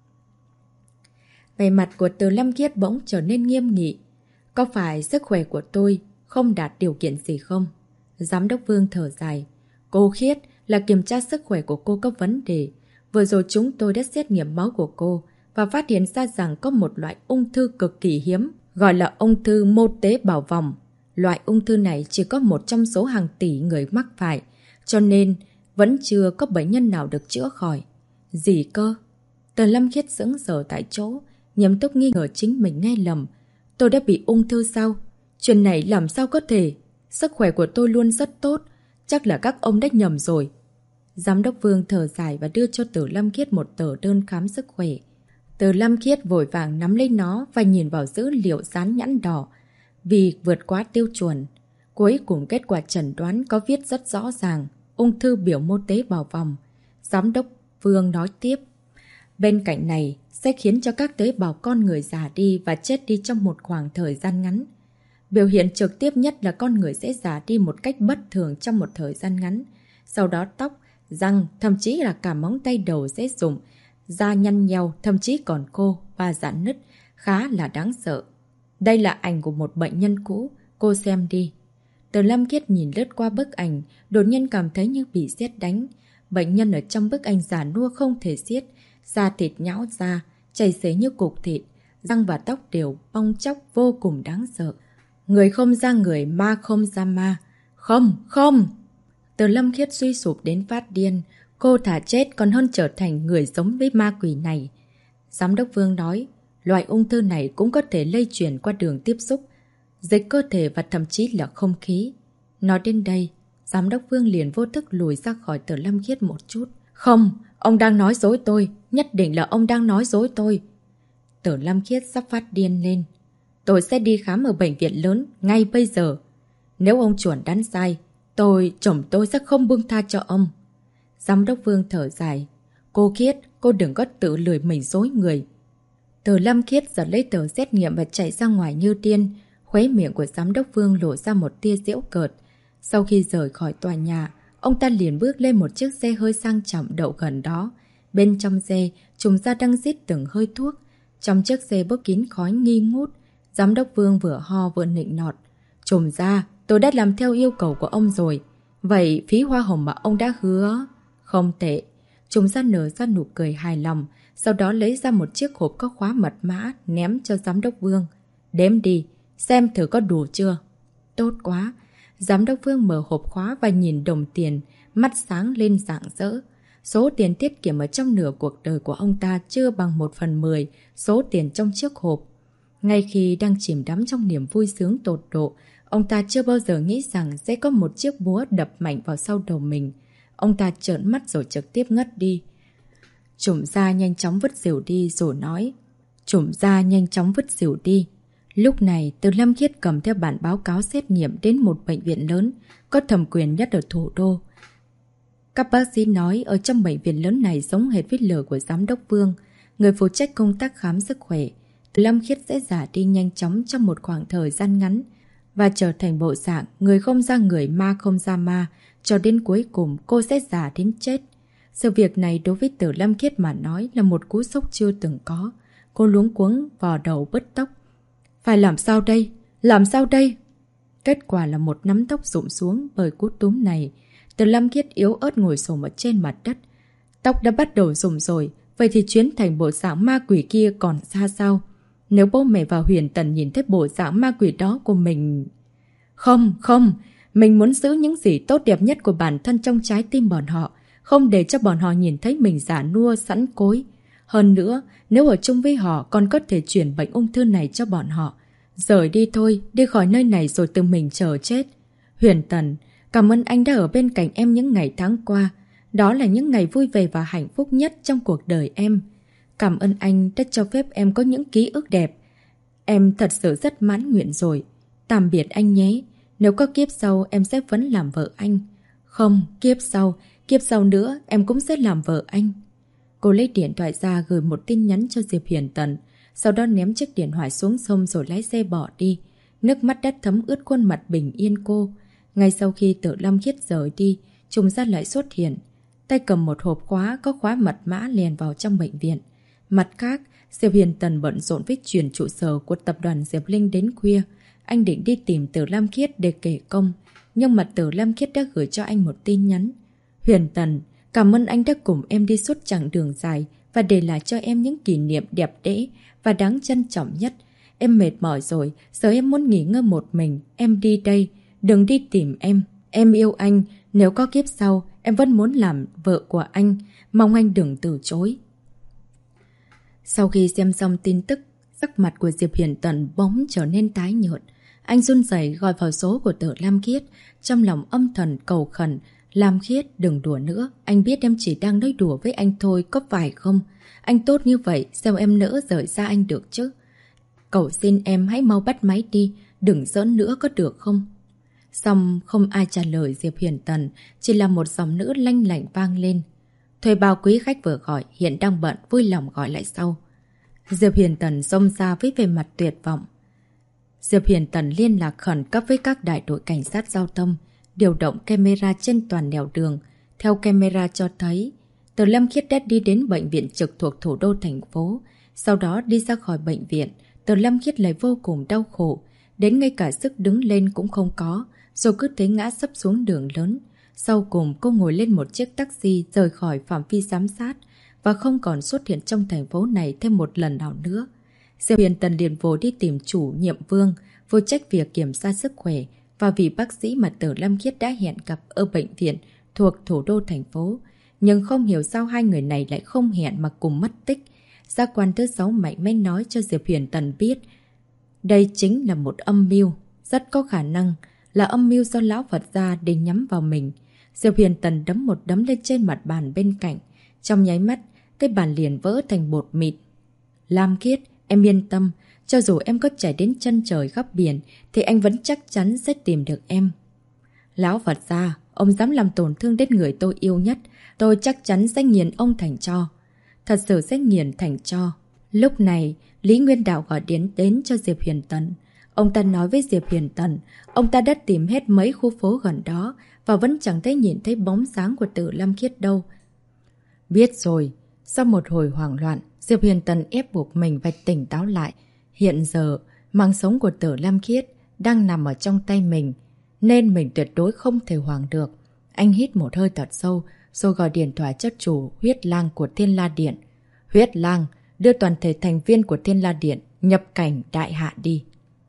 Vẻ mặt của Từ Lâm Khiết bỗng trở nên nghiêm nghị. Có phải sức khỏe của tôi không đạt điều kiện gì không? Giám đốc Vương thở dài. Cô Khiết, là kiểm tra sức khỏe của cô có vấn đề. Vừa rồi chúng tôi đã xét nghiệm máu của cô và phát hiện ra rằng có một loại ung thư cực kỳ hiếm, gọi là ung thư mô tế bào vòng. Loại ung thư này chỉ có một trong số hàng tỷ người mắc phải, cho nên vẫn chưa có bệnh nhân nào được chữa khỏi. Gì cơ? Từ Lâm Khiết sững sờ tại chỗ, nghiêm túc nghi ngờ chính mình nghe lầm. Tôi đã bị ung thư sao? Chuyện này làm sao có thể? Sức khỏe của tôi luôn rất tốt, chắc là các ông đã nhầm rồi. Giám đốc Vương thở dài và đưa cho Từ Lâm Khiết một tờ đơn khám sức khỏe. Từ Lâm Khiết vội vàng nắm lấy nó và nhìn vào dữ liệu dán nhãn đỏ. Vì vượt quá tiêu chuẩn, cuối cùng kết quả chẩn đoán có viết rất rõ ràng, ung thư biểu mô tế bào vòng. Giám đốc Vương nói tiếp, bên cạnh này sẽ khiến cho các tế bào con người già đi và chết đi trong một khoảng thời gian ngắn. Biểu hiện trực tiếp nhất là con người sẽ già đi một cách bất thường trong một thời gian ngắn. Sau đó tóc, răng, thậm chí là cả móng tay đầu sẽ rụng, da nhăn nheo, thậm chí còn khô và rạn nứt, khá là đáng sợ. Đây là ảnh của một bệnh nhân cũ, cô xem đi. Từ Lâm Khiết nhìn lướt qua bức ảnh, đột nhiên cảm thấy như bị sét đánh. Bệnh nhân ở trong bức ảnh già nua không thể xiết, da thịt nhão ra, chảy xế như cục thịt, răng và tóc đều bong tróc vô cùng đáng sợ. Người không ra người, ma không ra ma. Không, không! Từ Lâm Khiết suy sụp đến phát điên. Cô thà chết còn hơn trở thành người giống với ma quỷ này. Giám đốc Vương nói, loại ung thư này cũng có thể lây truyền qua đường tiếp xúc, dịch cơ thể và thậm chí là không khí. Nói đến đây, Giám đốc Vương liền vô thức lùi ra khỏi Từ Lâm Khiết một chút. Không, ông đang nói dối tôi, nhất định là ông đang nói dối tôi. Từ Lâm Khiết sắp phát điên lên. Tôi sẽ đi khám ở bệnh viện lớn ngay bây giờ. Nếu ông chuẩn đoán sai, chồng tôi sẽ không buông tha cho ông. Giám đốc Vương thở dài. Cô Khiết, cô đừng có tự lười mình dối người. Từ Lâm Khiết giật lấy tờ xét nghiệm và chạy ra ngoài như điên. Khóe miệng của Giám đốc Vương lộ ra một tia giễu cợt. Sau khi rời khỏi tòa nhà, ông ta liền bước lên một chiếc xe hơi sang trọng đậu gần đó. Bên trong xe, Trùng Gia đang rít từng hơi thuốc. Trong chiếc xe bốc kín khói nghi ngút. Giám đốc Vương vừa ho vừa nịnh nọt. Trùng Gia, tôi đã làm theo yêu cầu của ông rồi. Vậy phí hoa hồng mà ông đã hứa... Không tệ. Trùng Gia nở ra nụ cười hài lòng. Sau đó lấy ra một chiếc hộp có khóa mật mã ném cho Giám đốc Vương. Đếm đi, xem thử có đủ chưa. Tốt quá. Giám đốc Vương mở hộp khóa và nhìn đồng tiền, mắt sáng lên rạng rỡ. Số tiền tiết kiệm ở trong nửa cuộc đời của ông ta chưa bằng 1/10 số tiền trong chiếc hộp. Ngay khi đang chìm đắm trong niềm vui sướng tột độ, ông ta chưa bao giờ nghĩ rằng sẽ có một chiếc búa đập mạnh vào sau đầu mình. Ông ta trợn mắt rồi trực tiếp ngất đi. Trùm Gia nhanh chóng vứt rượu đi rồi nói. Trùm Gia nhanh chóng vứt rượu đi. Lúc này, Từ Lâm Khiết cầm theo bản báo cáo xét nghiệm đến một bệnh viện lớn, có thẩm quyền nhất ở thủ đô. Các bác sĩ nói ở trong bệnh viện lớn này giống hệt với lời của Giám đốc Vương, người phụ trách công tác khám sức khỏe. Từ Lâm Khiết sẽ giả đi nhanh chóng trong một khoảng thời gian ngắn và trở thành bộ dạng người không ra người, ma không ra ma, cho đến cuối cùng cô sẽ giả đến chết. Sự việc này đối với Từ Lâm Khiết mà nói là một cú sốc chưa từng có. Cô luống cuống vò đầu bứt tóc. Phải làm sao đây? Làm sao đây? Kết quả là một nắm tóc rụng xuống bởi cú túm này. Từ Lâm Khiết yếu ớt ngồi xổm ở trên mặt đất. Tóc đã bắt đầu rụng rồi, vậy thì chuyến thành bộ dạng ma quỷ kia còn xa sao? Nếu bố mẹ và Huyền Tần nhìn thấy bộ dạng ma quỷ đó của mình... Không, không! Mình muốn giữ những gì tốt đẹp nhất của bản thân trong trái tim bọn họ, không để cho bọn họ nhìn thấy mình già nua sẵn cối. Hơn nữa, nếu ở chung với họ còn có thể chuyển bệnh ung thư này cho bọn họ. Rời đi thôi, đi khỏi nơi này rồi tự mình chờ chết. Huyền Tần, cảm ơn anh đã ở bên cạnh em những ngày tháng qua. Đó là những ngày vui vẻ và hạnh phúc nhất trong cuộc đời em. Cảm ơn anh đã cho phép em có những ký ức đẹp. Em thật sự rất mãn nguyện rồi. Tạm biệt anh nhé. Nếu có kiếp sau em sẽ vẫn làm vợ anh. Không, kiếp sau nữa em cũng sẽ làm vợ anh. Cô lấy điện thoại ra gửi một tin nhắn cho Diệp Huyền Tần. Sau đó ném chiếc điện thoại xuống sông rồi lái xe bỏ đi. Nước mắt đã thấm ướt khuôn mặt bình yên cô. Ngay sau khi Từ Lâm Khiết rời đi, Trùng Gia lại xuất hiện. Tay cầm một hộp khóa có khóa mật mã lèn vào trong bệnh viện. Mặt khác, Diệp Huyền Tần bận rộn với chuyển trụ sở của tập đoàn Diệp Linh đến khuya. Anh định đi tìm Từ Lâm Khiết để kể công, nhưng mà Từ Lâm Khiết đã gửi cho anh một tin nhắn. Huyền Tần, cảm ơn anh đã cùng em đi suốt chặng đường dài và để lại cho em những kỷ niệm đẹp đẽ và đáng trân trọng nhất. Em mệt mỏi rồi, giờ em muốn nghỉ ngơi một mình. Em đi đây, đừng đi tìm em. Em yêu anh, nếu có kiếp sau, em vẫn muốn làm vợ của anh. Mong anh đừng từ chối. Sau khi xem xong tin tức, sắc mặt của Diệp Huyền Tần bỗng trở nên tái nhợt. Anh run rẩy gọi vào số của Từ Lâm Khiết, trong lòng âm thầm cầu khẩn. Lam Khiết, đừng đùa nữa, anh biết em chỉ đang nói đùa với anh thôi, có phải không? Anh tốt như vậy, sao em nỡ rời xa anh được chứ? Cầu xin em hãy mau bắt máy đi, đừng giỡn nữa có được không? Xong không ai trả lời Diệp Huyền Tần, chỉ là một giọng nữ lanh lảnh vang lên. Thuê bao quý khách vừa gọi, hiện đang bận, vui lòng gọi lại sau. Diệp Huyền Tần xông ra với vẻ mặt tuyệt vọng. Diệp Huyền Tần liên lạc khẩn cấp với các đại đội cảnh sát giao thông, điều động camera trên toàn nẻo đường. Theo camera cho thấy, Từ Lâm Khiết đã đi đến bệnh viện trực thuộc thủ đô thành phố. Sau đó đi ra khỏi bệnh viện, Từ Lâm Khiết lại vô cùng đau khổ. Đến ngay cả sức đứng lên cũng không có, rồi cứ thế ngã sấp xuống đường lớn. Sau cùng cô ngồi lên một chiếc taxi rời khỏi phạm vi giám sát. và không còn xuất hiện trong thành phố này thêm một lần nào nữa. Diệp Huyền Tần liền vội đi tìm chủ nhiệm Vương, phụ trách việc kiểm tra sức khỏe và vị bác sĩ mà Tử Lâm Khiết đã hẹn gặp ở bệnh viện thuộc thủ đô thành phố. Nhưng không hiểu sao hai người này lại không hẹn mà cùng mất tích. Giác quan thứ 6 mạnh mẽ nói cho Diệp Huyền Tần biết đây chính là một âm mưu, rất có khả năng là âm mưu do lão Phật gia định nhắm vào mình. Diệp Huyền Tần đấm một đấm lên trên mặt bàn bên cạnh. Trong nháy mắt, cái bàn liền vỡ thành bột mịn. Lam Khiết, em yên tâm, cho dù em có chạy đến chân trời góc biển thì anh vẫn chắc chắn sẽ tìm được em. Lão Phật gia, ông dám làm tổn thương đến người tôi yêu nhất, tôi chắc chắn sẽ nghiền ông thành tro. Thật sự sẽ nghiền thành tro. Lúc này, Lý Nguyên Đạo gọi đến cho Diệp Huyền Tần. Ông ta nói với Diệp Huyền Tần, ông ta đã tìm hết mấy khu phố gần đó và vẫn chẳng thấy nhìn thấy bóng dáng của Tử Lâm Khiết đâu. Biết rồi. Sau một hồi hoảng loạn, Diệp Huyền Tần ép buộc mình phải tỉnh táo lại. Hiện giờ, mạng sống của Tử Lâm Khiết đang nằm ở trong tay mình, nên mình tuyệt đối không thể hoảng được. Anh hít một hơi thật sâu, rồi gọi điện thoại cho chủ Huyết Lang của Thiên La Điện. Huyết Lang, đưa toàn thể thành viên của Thiên La Điện nhập cảnh Đại Hạ đi.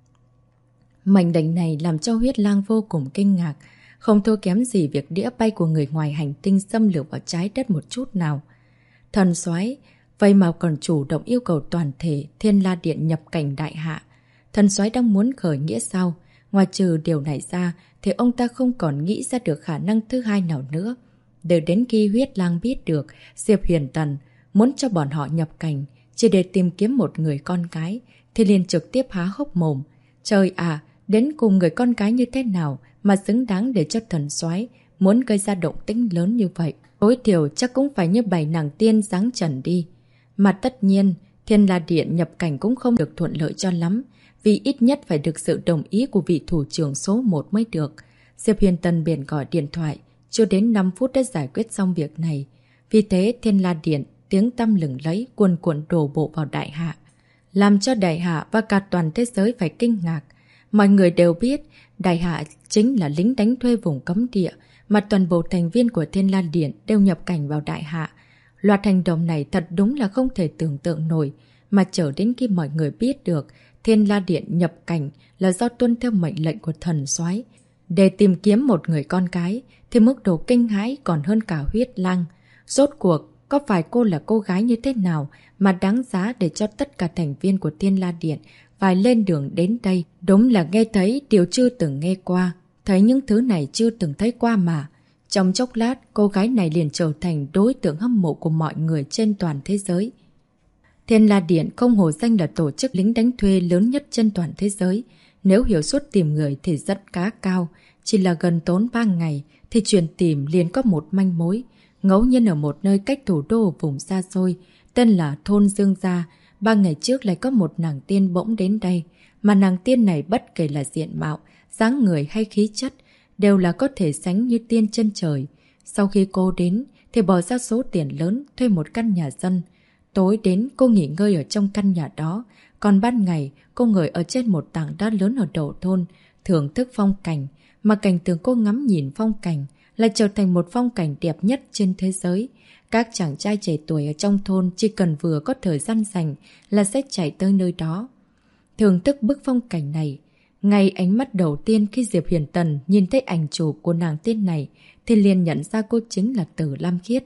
Mệnh lệnh này làm cho Huyết Lang vô cùng kinh ngạc, không thua kém gì việc đĩa bay của người ngoài hành tinh xâm lược vào trái đất một chút nào. Thần soái, vậy mà còn chủ động yêu cầu toàn thể Thiên La Điện nhập cảnh Đại Hạ. Thần soái đang muốn khởi nghĩa sao? Ngoài trừ điều này ra thì ông ta không còn nghĩ ra được khả năng thứ hai nào nữa. Để đến khi Huyết Lang biết được Diệp Huyền Tần muốn cho bọn họ nhập cảnh chỉ để tìm kiếm một người con gái thì liền trực tiếp há hốc mồm. Trời à, đến cùng người con gái như thế nào mà xứng đáng để cho thần soái muốn gây ra động tĩnh lớn như vậy? Tối thiểu chắc cũng phải như 7 nàng tiên giáng trần đi. Mà tất nhiên, Thiên La Điện nhập cảnh cũng không được thuận lợi cho lắm, vì ít nhất phải được sự đồng ý của vị thủ trưởng số 1 mới được. Diệp Huyền Tần bèn gọi điện thoại, chưa đến 5 phút đã giải quyết xong việc này. Vì thế Thiên La Điện tiếng tăm lừng lấy cuồn cuộn đổ bộ vào Đại Hạ, làm cho Đại Hạ và cả toàn thế giới phải kinh ngạc. Mọi người đều biết Đại Hạ chính là lính đánh thuê vùng cấm địa, mà toàn bộ thành viên của Thiên La Điện đều nhập cảnh vào Đại Hạ. Loạt hành động này thật đúng là không thể tưởng tượng nổi, mà chờ đến khi mọi người biết được Thiên La Điện nhập cảnh là do tuân theo mệnh lệnh của thần soái để tìm kiếm một người con gái, thì mức độ kinh hãi còn hơn cả Huyết Lang. Rốt cuộc, có phải cô là cô gái như thế nào mà đáng giá để cho tất cả thành viên của Thiên La Điện phải lên đường đến đây? Đúng là nghe thấy điều chưa từng nghe qua, thấy những thứ này chưa từng thấy qua mà. Trong chốc lát, cô gái này liền trở thành đối tượng hâm mộ của mọi người trên toàn thế giới. Thiên La Điện không hổ danh là tổ chức lính đánh thuê lớn nhất trên toàn thế giới. Nếu hiệu suất tìm người thì rất cá cao, chỉ là gần tốn 3 ngày thì truyền tìm liền có một manh mối. Ngẫu nhiên ở một nơi cách thủ đô vùng xa xôi, tên là thôn Dương Gia, 3 ngày trước lại có một nàng tiên bỗng đến đây. Mà nàng tiên này bất kể là diện mạo, dáng người hay khí chất, đều là có thể sánh như tiên chân trời. Sau khi cô đến thì bỏ ra số tiền lớn thuê một căn nhà dân. Tối đến cô nghỉ ngơi ở trong căn nhà đó, còn ban ngày cô ngồi ở trên một tảng đá lớn ở đầu thôn, thưởng thức phong cảnh, mà cảnh tượng cô ngắm nhìn phong cảnh lại trở thành một phong cảnh đẹp nhất trên thế giới. Các chàng trai trẻ tuổi ở trong thôn chỉ cần vừa có thời gian dành là sẽ chạy tới nơi đó. Thưởng thức bức phong cảnh này, ngay ánh mắt đầu tiên khi Diệp Huyền Tần nhìn thấy ảnh chụp của nàng tiên này thì liền nhận ra cô chính là Tử Lam Khiết.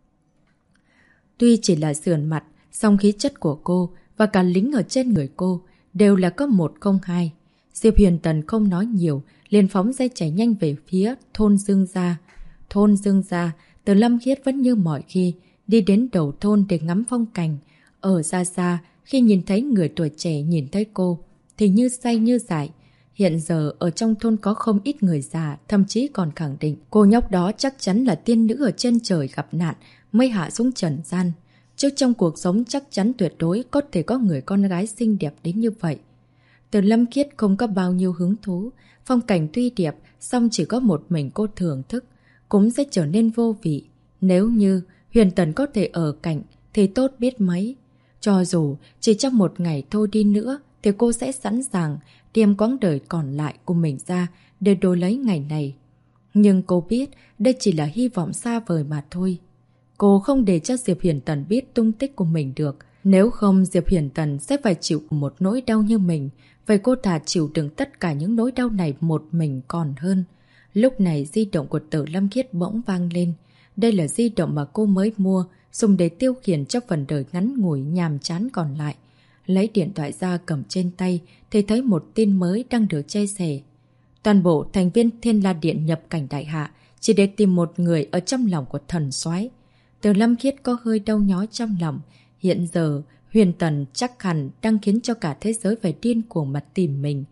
Tuy chỉ là sườn mặt, song khí chất của cô và cả lính ở trên người cô đều là có 102. Diệp Huyền Tần không nói nhiều, liền phóng dây chạy nhanh về phía thôn Dương Gia. Thôn Dương Gia, Tử Lam Khiết vẫn như mọi khi, đi đến đầu thôn để ngắm phong cảnh. Ở xa xa, khi nhìn thấy người tuổi trẻ nhìn thấy cô, thì như say như dại. Hiện giờ ở trong thôn có không ít người già, thậm chí còn khẳng định cô nhóc đó chắc chắn là tiên nữ ở trên trời gặp nạn mới hạ xuống trần gian. Trước trong cuộc sống chắc chắn tuyệt đối có thể có người con gái xinh đẹp đến như vậy. Tử Lam Khiết không có bao nhiêu hứng thú, phong cảnh tuy đẹp, song chỉ có một mình cô thưởng thức, cũng sẽ trở nên vô vị. Nếu như Huyền Tần có thể ở cạnh thì tốt biết mấy. Cho dù chỉ trong một ngày thôi đi nữa thì cô sẽ sẵn sàng đem quãng đời còn lại của mình ra để đổi lấy ngày này. Nhưng cô biết đây chỉ là hy vọng xa vời mà thôi. Cô không để cho Diệp Huyền Tần biết tung tích của mình được. Nếu không, Diệp Huyền Tần sẽ phải chịu một nỗi đau như mình. Vậy cô thà chịu đựng tất cả những nỗi đau này một mình còn hơn. Lúc này di động của Tử Lâm Khiết bỗng vang lên. Đây là di động mà cô mới mua, dùng để tiêu khiển cho phần đời ngắn ngủi nhàm chán còn lại. Lấy điện thoại ra cầm trên tay thì thấy một tin mới đang được chia sẻ. Toàn bộ thành viên Thiên La Điện nhập cảnh đại hạ chỉ để tìm một người ở trong lòng của thần soái. Tử Lâm Khiết có hơi đau nhói trong lòng. Hiện giờ Huyền Tần chắc hẳn đang khiến cho cả thế giới phải điên cuồng mà tìm mình.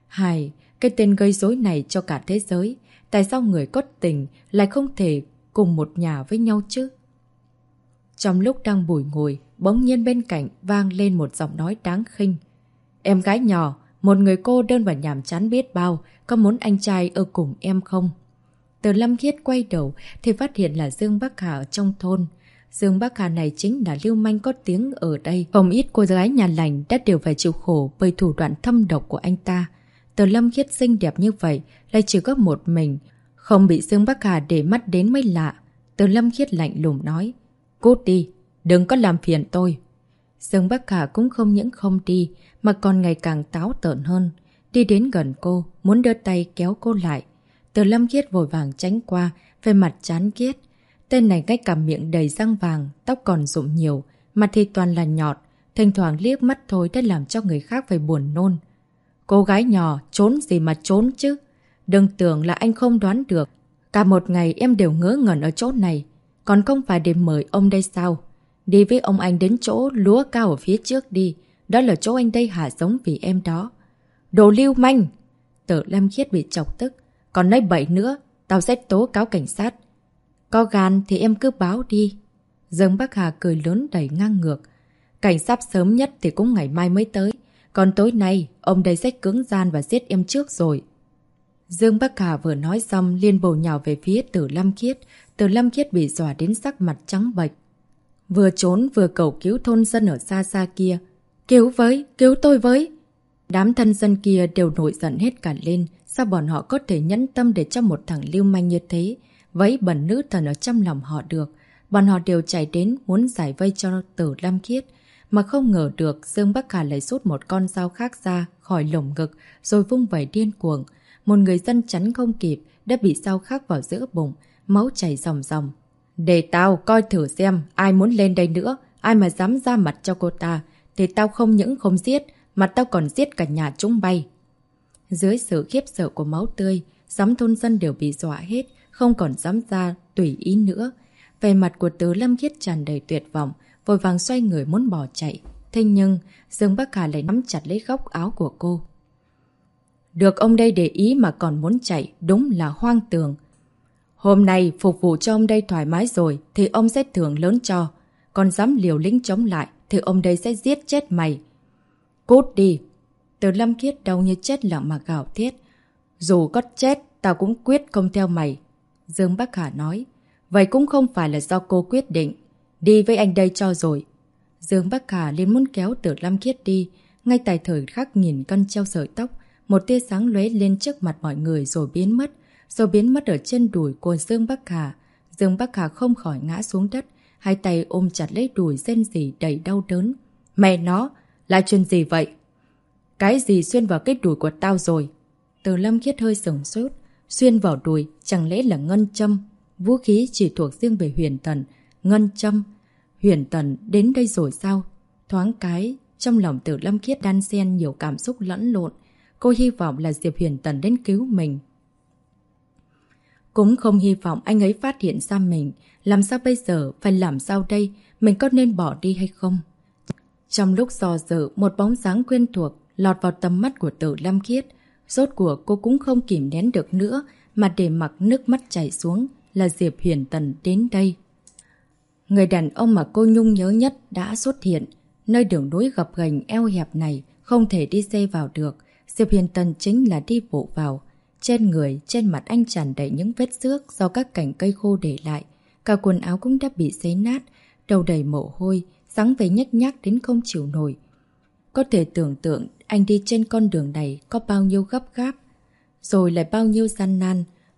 Cái tên gây rối này cho cả thế giới. Tại sao người có tình lại không thể cùng một nhà với nhau chứ? Trong lúc đang bủi ngồi, bỗng nhiên bên cạnh vang lên một giọng nói đáng khinh. Em gái nhỏ, một người cô đơn và nhàm chán biết bao, có muốn anh trai ở cùng em không? Tử Lâm Khiết quay đầu thì phát hiện là Dương Bắc Hà ở trong thôn. Dương Bắc Hà này chính là lưu manh có tiếng ở đây. Không ít cô gái nhà lành đã đều phải chịu khổ bởi thủ đoạn thâm độc của anh ta. Tử Lâm Khiết xinh đẹp như vậy, lại chỉ có một mình. Không bị Dương Bắc Hà để mắt đến mới lạ. Tử Lâm Khiết lạnh lùng nói. Cút đi, đừng có làm phiền tôi. Dương Bắc Hà cũng không những không đi, mà còn ngày càng táo tợn hơn. Đi đến gần cô, muốn đưa tay kéo cô lại. Tử Lâm Khiết vội vàng tránh qua, về mặt chán ghét. Tên này ngay cả miệng đầy răng vàng, tóc còn rụng nhiều, mặt thì toàn là nhọt, thỉnh thoảng liếc mắt thôi đã làm cho người khác phải buồn nôn. Cô gái nhỏ, trốn gì mà trốn chứ? Đừng tưởng là anh không đoán được. Cả một ngày em đều ngớ ngẩn ở chỗ này. Còn không phải để mời ông đây sao? Đi với ông anh đến chỗ lúa cao ở phía trước đi. Đó là chỗ anh đây hạ giống vì em đó. Đồ lưu manh! Tử Lâm Khiết bị chọc tức. Còn nói bậy nữa, tao sẽ tố cáo cảnh sát. Có gan thì em cứ báo đi. Dương Bắc Hà cười lớn đầy ngang ngược. Cảnh sát sớm nhất thì cũng ngày mai mới tới. Còn tối nay, ông đây sẽ cưỡng gian và giết em trước rồi. Dương Bắc Hà vừa nói xong liền bổ nhào về phía Tử Lâm Khiết. Tử Lâm Khiết bị dọa đến sắc mặt trắng bệch. Vừa trốn vừa cầu cứu thôn dân ở xa xa kia. Cứu với, cứu tôi với. Đám thân dân kia đều nổi giận hết cả lên. Sao bọn họ có thể nhẫn tâm để cho một thằng lưu manh như thế vấy bẩn nữ thần ở trong lòng họ được. Bọn họ đều chạy đến muốn giải vây cho Tử Lâm Khiết. Mà không ngờ được Dương Bắc Hà lại rút một con dao khác ra khỏi lồng ngực rồi vung vẩy điên cuồng. Một người dân chắn không kịp đã bị dao khắc vào giữa bụng, máu chảy ròng ròng. Để tao coi thử xem ai muốn lên đây nữa, ai mà dám ra mặt cho cô ta thì tao không những không giết mà tao còn giết cả nhà chúng bay. Dưới sự khiếp sợ của máu tươi, xóm thôn dân đều bị dọa hết, không còn dám ra tùy ý nữa. Về mặt của Tử Lâm Khiết tràn đầy tuyệt vọng, vội vàng xoay người muốn bỏ chạy. Thế nhưng Dương Bắc Hà lại nắm chặt lấy góc áo của cô. Được ông đây để ý mà còn muốn chạy, đúng là hoang tường. Hôm nay phục vụ cho ông đây thoải mái rồi thì ông sẽ thưởng lớn cho. Còn dám liều lĩnh chống lại thì ông đây sẽ giết chết mày. Cút đi! Tử Lâm Khiết đau như chết lặng mà gào thét. Dù có chết, tao cũng quyết không theo mày. Dương Bắc Hà nói. Vậy cũng không phải là do cô quyết định. Đi với anh đây cho rồi. Dương Bắc Hà liền muốn kéo Tử Lâm Khiết đi. Ngay tại thời khắc nghìn cân treo sợi tóc, một tia sáng lóe lên trước mặt mọi người rồi biến mất. Rồi biến mất ở trên đùi của Dương Bắc Hà. Dương Bắc Hà không khỏi ngã xuống đất. Hai tay ôm chặt lấy đùi rên rỉ đầy đau đớn. Mẹ nó! Là chuyện gì vậy? Cái gì xuyên vào cái đùi của tao rồi? Tử Lâm Khiết hơi sửng sốt. Xuyên vào đùi chẳng lẽ là ngân châm? Vũ khí chỉ thuộc riêng về Huyền Tần. Ngân châm. Huyền Tần đến đây rồi sao? Thoáng cái, trong lòng Tử Lâm Khiết đan xen nhiều cảm xúc lẫn lộn. Cô hy vọng là Diệp Huyền Tần đến cứu mình. Cũng không hy vọng anh ấy phát hiện ra mình. Làm sao bây giờ? Phải làm sao đây? Mình có nên bỏ đi hay không? Trong lúc do dự, một bóng dáng quen thuộc lọt vào tầm mắt của Tử Lâm Khiết. Rốt cuộc cô cũng không kìm nén được nữa mà để mặc nước mắt chảy xuống. Là Diệp Huyền Tần đến đây. Người đàn ông mà cô nhung nhớ nhất đã xuất hiện. Nơi đường núi gập ghềnh eo hẹp này không thể đi xe vào được. Diệp Huyền Tần chính là đi bộ vào. Trên người, trên mặt anh tràn đầy những vết xước do các cành cây khô để lại. Cả quần áo cũng đã bị xé nát, đầu đầy mồ hôi, dáng vẻ nhếch nhác đến không chịu nổi. Có thể tưởng tượng anh đi trên con đường này có bao nhiêu gấp gáp, rồi lại bao nhiêu gian nan.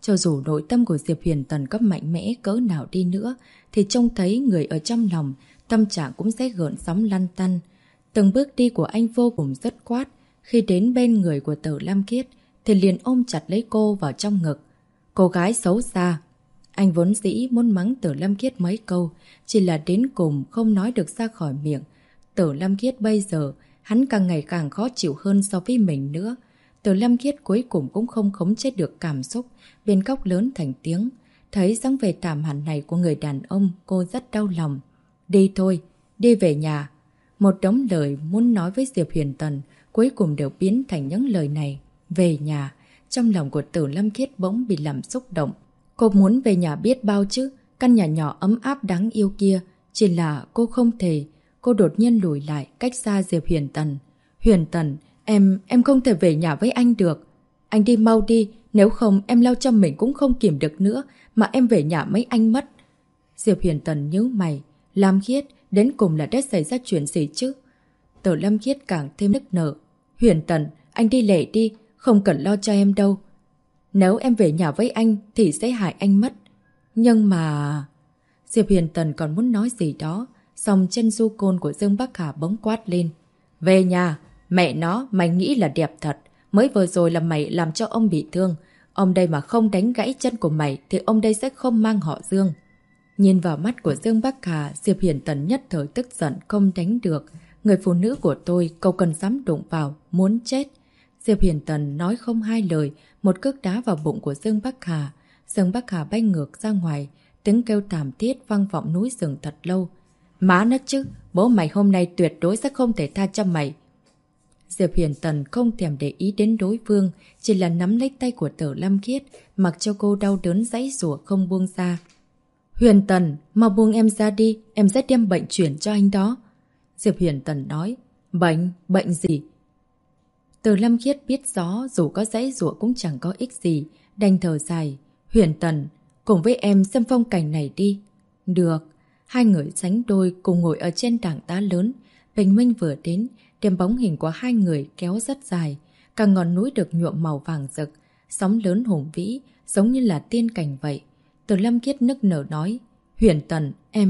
Cho dù nội tâm của Diệp Huyền Tần có mạnh mẽ cỡ nào đi nữa, thì trông thấy người ở trong lòng, tâm trạng cũng sẽ gợn sóng lăn tăn. Từng bước đi của anh vô cùng dứt khoát. Khi đến bên người của Tử Lam Khiết, thì liền ôm chặt lấy cô vào trong ngực. Cô gái xấu xa. Anh vốn dĩ muốn mắng Tử Lam Khiết mấy câu, chỉ là đến cùng không nói được ra khỏi miệng. Tử Lam Khiết bây giờ, hắn càng ngày càng khó chịu hơn so với mình nữa. Tử Lam Khiết cuối cùng cũng không khống chế được cảm xúc, bên khóc lớn thành tiếng. Thấy dáng vẻ thảm hẳn này của người đàn ông, cô rất đau lòng. Đi thôi, đi về nhà. Một đống lời muốn nói với Diệp Huyền Tần, cuối cùng đều biến thành những lời này. Về nhà, trong lòng của Tử Lam Khiết bỗng bị làm xúc động. Cô muốn về nhà biết bao chứ, căn nhà nhỏ ấm áp đáng yêu kia. Chỉ là cô không thể. Cô đột nhiên lùi lại, cách xa Diệp Huyền Tần. Huyền Tần, em không thể về nhà với anh được. Anh đi mau đi, nếu không em lao cho mình cũng không kiểm được nữa, mà em về nhà mấy anh mất. Diệp Huyền Tần nhíu mày. Lam Khiết, đến cùng là đã xảy ra chuyện gì chứ? Tử Lam Khiết càng thêm nức nở. Huyền Tần, anh đi lẻ đi, không cần lo cho em đâu. Nếu em về nhà với anh thì sẽ hại anh mất. Nhưng mà... Diệp Huyền Tần còn muốn nói gì đó, xong chân du côn của Dương Bắc Hà bỗng quát lên. Về nhà, mẹ nó, mày nghĩ là đẹp thật. Mới vừa rồi là mày làm cho ông bị thương. Ông đây mà không đánh gãy chân của mày thì ông đây sẽ không mang họ Dương. Nhìn vào mắt của Dương Bắc Hà, Diệp Huyền Tần nhất thời tức giận không đánh được. Người phụ nữ của tôi, cậu cần dám đụng vào, muốn chết. Diệp Huyền Tần nói không hai lời, một cước đá vào bụng của Dương Bắc Hà. Dương Bắc Hà bay ngược ra ngoài, tiếng kêu thảm thiết vang vọng núi rừng thật lâu. Má nó chứ, bố mày hôm nay tuyệt đối sẽ không thể tha cho mày. Diệp Huyền Tần không thèm để ý đến đối phương, chỉ là nắm lấy tay của Tử Lam Khiết, mặc cho cô đau đớn giãy giụa không buông ra. Huyền Tần, mau buông em ra đi, em sẽ đem bệnh chuyển cho anh đó. Diệp Huyền Tần nói. Bệnh? Bệnh gì? Tử Lam Khiết biết rõ dù có giãy giụa cũng chẳng có ích gì, đành thở dài. Huyền Tần, cùng với em xem phong cảnh này đi. Được. Hai người sánh đôi cùng ngồi ở trên tảng đá lớn. Bình minh vừa đến, đem bóng hình của hai người kéo rất dài. Cả ngọn núi được nhuộm màu vàng rực, sóng lớn hùng vĩ, giống như là tiên cảnh vậy. Tử Lam Khiết nức nở nói. Huyền Tần,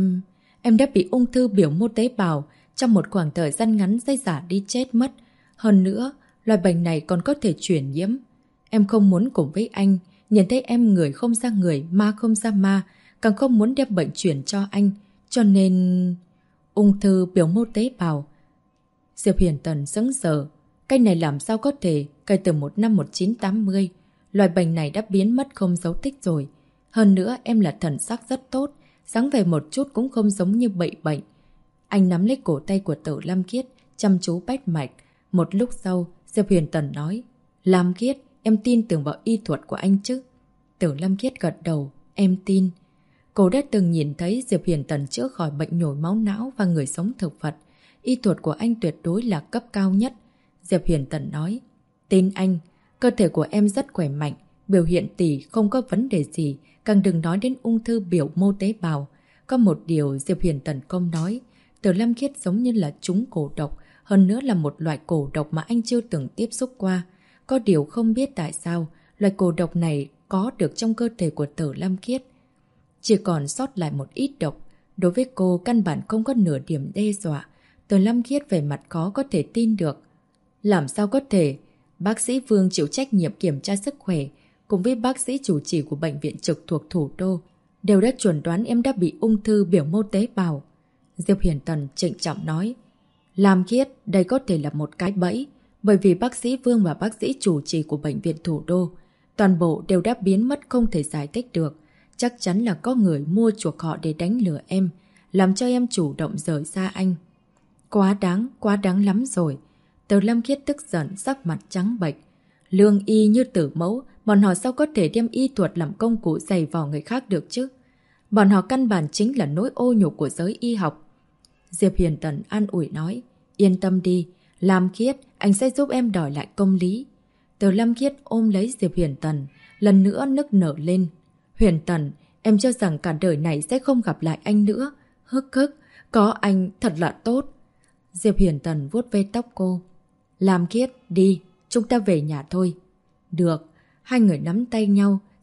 em đã bị ung thư biểu mô tế bào, trong một khoảng thời gian ngắn sẽ giả đi chết mất. Hơn nữa, loại bệnh này còn có thể truyền nhiễm. Em không muốn cùng với anh, nhìn thấy em người không ra người, ma không ra ma, càng không muốn đem bệnh chuyển cho anh. Cho nên... Ung thư biểu mô tế bào. Diệp Huyền Tần sững sờ. Cái này làm sao có thể, kể từ một năm 1980. Loại bệnh này đã biến mất không dấu tích rồi. Hơn nữa em là thần sắc rất tốt, dáng vẻ một chút cũng không giống như bị bệnh. Anh nắm lấy cổ tay của Tử Lam Khiết, chăm chú bách mạch. Một lúc sau, Diệp Huyền Tần nói. Lam Khiết, em tin tưởng vào y thuật của anh chứ? Tử Lam Khiết gật đầu. Em tin. Cô đã từng nhìn thấy Diệp Huyền Tần chữa khỏi bệnh nhồi máu não và người sống thực vật. Y thuật của anh tuyệt đối là cấp cao nhất. Diệp Huyền Tần nói. Tin anh, cơ thể của em rất khỏe mạnh, biểu hiện tỳ không có vấn đề gì, càng đừng nói đến ung thư biểu mô tế bào. Có một điều Diệp Huyền Tần không nói. Tử Lam Khiết giống như là trúng cổ độc, hơn nữa là một loại cổ độc mà anh chưa từng tiếp xúc qua. Có điều không biết tại sao loại cổ độc này có được trong cơ thể của Tử Lam Khiết. Chỉ còn sót lại một ít độc. Đối với cô căn bản không có nửa điểm đe dọa. Tử Lam Khiết về mặt khó có thể tin được. Làm sao có thể? Bác sĩ Vương chịu trách nhiệm kiểm tra sức khỏe cùng với bác sĩ chủ trì của bệnh viện trực thuộc thủ đô đều đã chuẩn đoán em đã bị ung thư biểu mô tế bào. Diệp Huyền Tần trịnh trọng nói. Lam Khiết, đây có thể là một cái bẫy, bởi vì bác sĩ Vương và bác sĩ chủ trì của bệnh viện thủ đô toàn bộ đều đã biến mất không thể giải thích được. Chắc chắn là có người mua chuộc họ để đánh lừa em, làm cho em chủ động rời xa anh. Quá đáng lắm rồi. Tử Lam Khiết tức giận, sắc mặt trắng bệch. Lương y như tử mẫu, bọn họ sao có thể đem y thuật làm công cụ giày vò người khác được chứ? Bọn họ căn bản chính là nỗi ô nhục của giới y học. Diệp Huyền Tần an ủi nói. Yên tâm đi, Lam Khiết, anh sẽ giúp em đòi lại công lý. Tử Lam Khiết ôm lấy Diệp Huyền Tần, lần nữa nức nở lên. Huyền Tần, em cho rằng cả đời này sẽ không gặp lại anh nữa. Hức, có anh thật là tốt. Diệp Huyền Tần vuốt ve tóc cô. Lam Khiết, đi, chúng ta về nhà thôi. Được, hai người nắm tay nhau,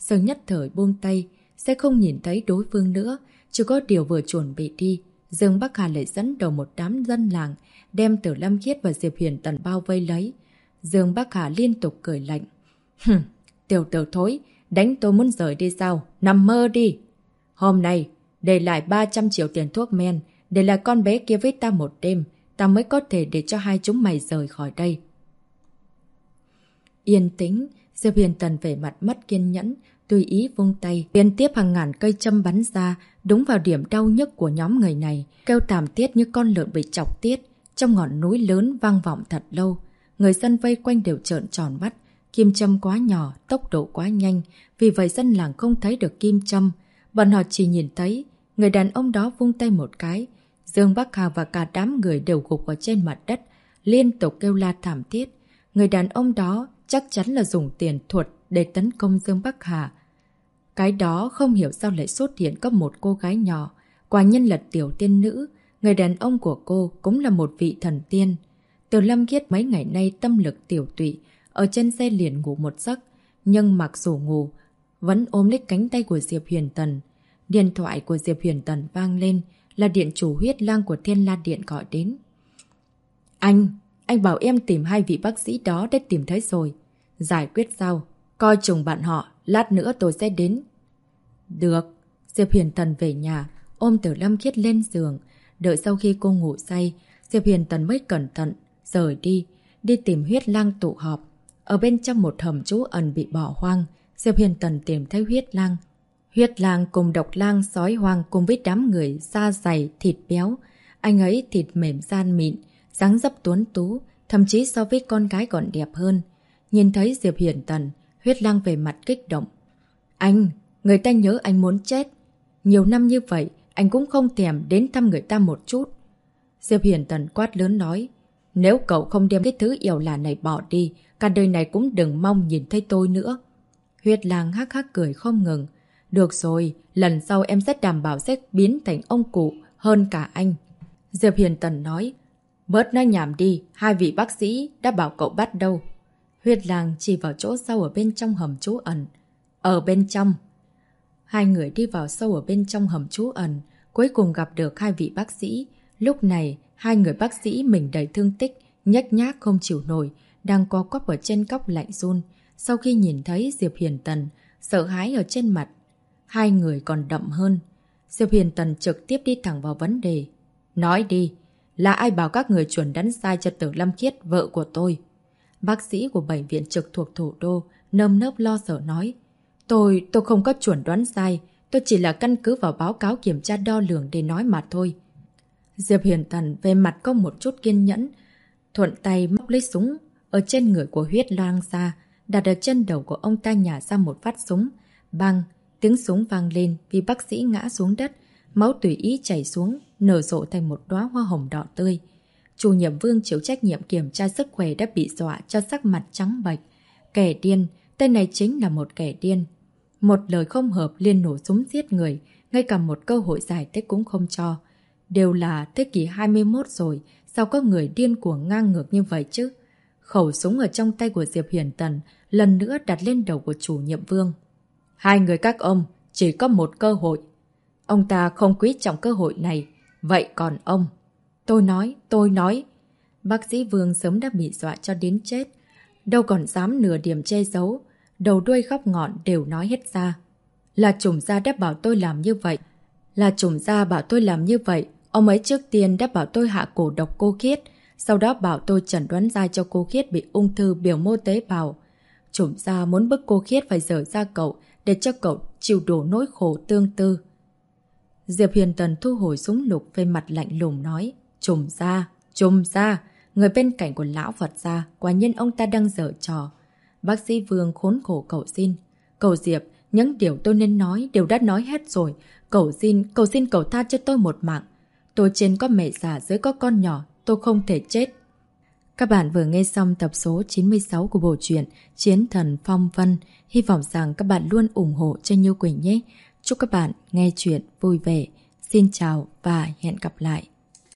Sợ nhất thời buông tay, sẽ không nhìn thấy đối phương nữa. Chỉ có điều vừa chuẩn bị đi, Dương Bắc Hà lại dẫn đầu một đám dân làng, đem Tử Lâm Khiết và Diệp Huyền Tần bao vây lấy. Dương Bắc Hà liên tục cười lạnh. Tiểu tử thối, đánh tôi muốn rời đi sao? Nằm mơ đi! Hôm nay, để lại 300 triệu tiền thuốc men, để lại con bé kia với ta một đêm, ta mới có thể để cho hai chúng mày rời khỏi đây. Yên tĩnh, Diệp Huyền Tần vẻ mặt mất kiên nhẫn, tùy ý vung tay, liên tiếp hàng ngàn cây châm bắn ra, đúng vào điểm đau nhất của nhóm người này, kêu thảm thiết như con lợn bị chọc tiết. Trong ngọn núi lớn vang vọng thật lâu, người dân vây quanh đều trợn tròn mắt. Kim châm quá nhỏ, tốc độ quá nhanh, vì vậy dân làng không thấy được kim châm. Bọn họ chỉ nhìn thấy người đàn ông đó vung tay một cái, Dương Bắc Hà và cả đám người đều gục ở trên mặt đất, liên tục kêu la thảm thiết. Người đàn ông đó chắc chắn là dùng tiền thuật để tấn công Dương Bắc Hà. Cái đó không hiểu sao lại xuất hiện có một cô gái nhỏ, quả nhân là tiểu tiên nữ. Người đàn ông của cô cũng là một vị thần tiên. Từ Lâm Khiết mấy ngày nay tâm lực tiểu tụy, ở trên xe liền ngủ một giấc, nhưng mặc dù ngủ, vẫn ôm lấy cánh tay của Diệp Huyền Tần. Điện thoại của Diệp Huyền Tần vang lên, là điện chủ Huyết Lang của Thiên La Điện gọi đến. Anh bảo em tìm hai vị bác sĩ đó để tìm thấy rồi. Giải quyết sao? Coi chừng bạn họ, lát nữa tôi sẽ đến. Được. Diệp Huyền Tần về nhà, ôm Tử Lâm Khiết lên giường. Đợi sau khi cô ngủ say, Diệp Huyền Tần mới cẩn thận rời đi tìm Huyết Lang tụ họp. Ở bên trong một hầm trú ẩn bị bỏ hoang, Diệp Huyền Tần tìm thấy Huyết Lang. Huyết Lang cùng Độc Lang sói hoang cùng với đám người da dày thịt béo. Anh ấy thịt mềm gian mịn, dáng dấp tuấn tú, thậm chí so với con gái còn đẹp hơn. Nhìn thấy Diệp Huyền Tần, Huyết Lang về mặt kích động. Người ta nhớ anh muốn chết. Nhiều năm như vậy, anh cũng không thèm đến thăm người ta một chút. Diệp Huyền Tần quát lớn nói, nếu cậu không đem cái thứ yểu là này bỏ đi, cả đời này cũng đừng mong nhìn thấy tôi nữa. Huyết Lang hắc hắc cười không ngừng. Được rồi, lần sau em sẽ đảm bảo sẽ biến thành ông cụ hơn cả anh. Diệp Huyền Tần nói, bớt nói nhảm đi, hai vị bác sĩ đã bảo cậu bắt đâu. Huyết Lang chỉ vào chỗ sâu ở bên trong hầm trú ẩn. Ở bên trong. Hai người đi vào sâu ở bên trong hầm trú ẩn, cuối cùng gặp được hai vị bác sĩ. Lúc này, hai người bác sĩ mình đầy thương tích, nhếch nhác không chịu nổi, đang co quắp ở trên cốc lạnh run. Sau khi nhìn thấy Diệp Huyền Tần, sợ hãi ở trên mặt hai người còn đậm hơn. Diệp Huyền Tần trực tiếp đi thẳng vào vấn đề. Nói đi, là ai bảo các người chuẩn đoán sai cho Tử Lâm Khiết, vợ của tôi? Bác sĩ của bệnh viện trực thuộc thủ đô nơm nớp lo sợ nói. Tôi không có chuẩn đoán sai, tôi chỉ là căn cứ vào báo cáo kiểm tra đo lường để nói mà thôi. Diệp Huyền Tần về mặt có một chút kiên nhẫn, thuận tay móc lấy súng ở trên người của Huyết Lang ra, đặt ở chân đầu của ông ta nhả ra một phát súng. Bang, tiếng súng vang lên vì bác sĩ ngã xuống đất, máu tùy ý chảy xuống, nở rộ thành một đóa hoa hồng đỏ tươi. Chủ nhiệm Vương chịu trách nhiệm kiểm tra sức khỏe đã bị dọa cho sắc mặt trắng bệch. Kẻ điên, tên này chính là một kẻ điên. Một lời không hợp liền nổ súng giết người, ngay cả một cơ hội giải thích cũng không cho. Đều là thế kỷ 21 rồi, sao có người điên cuồng ngang ngược như vậy chứ? Khẩu súng ở trong tay của Diệp Huyền Tần lần nữa đặt lên đầu của chủ nhiệm Vương. Hai người các ông chỉ có một cơ hội. Ông ta không quý trọng cơ hội này. Vậy còn ông? Tôi nói. Bác sĩ Vương sớm đã bị dọa cho đến chết. Đâu còn dám nửa điểm che giấu. Đầu đuôi góc ngọn đều nói hết ra. Là Trùm Gia đã bảo tôi làm như vậy. Ông ấy trước tiên đã bảo tôi hạ cổ độc cô Khiết. Sau đó bảo tôi chẩn đoán ra cho cô Khiết bị ung thư biểu mô tế bào. Trùm Gia muốn bức cô Khiết phải rời ra cậu để cho cậu chịu đổ nỗi khổ tương tư. Diệp Huyền Tần thu hồi súng lục về mặt lạnh lùng nói. Trùm Gia, người bên cạnh của lão Phật gia, quả nhiên ông ta đang giở trò. Bác sĩ Vương khốn khổ cầu xin. Cầu Diệp, những điều tôi nên nói đều đã nói hết rồi. Cầu xin cầu tha cho tôi một mạng. Tôi trên có mẹ già, dưới có con nhỏ, tôi không thể chết. Các bạn vừa nghe xong tập số 96 của bộ truyện Chiến Thần Phong Vân. Hy vọng rằng các bạn luôn ủng hộ cho Như Quỳnh nhé. Chúc các bạn nghe chuyện vui vẻ. Xin chào và hẹn gặp lại.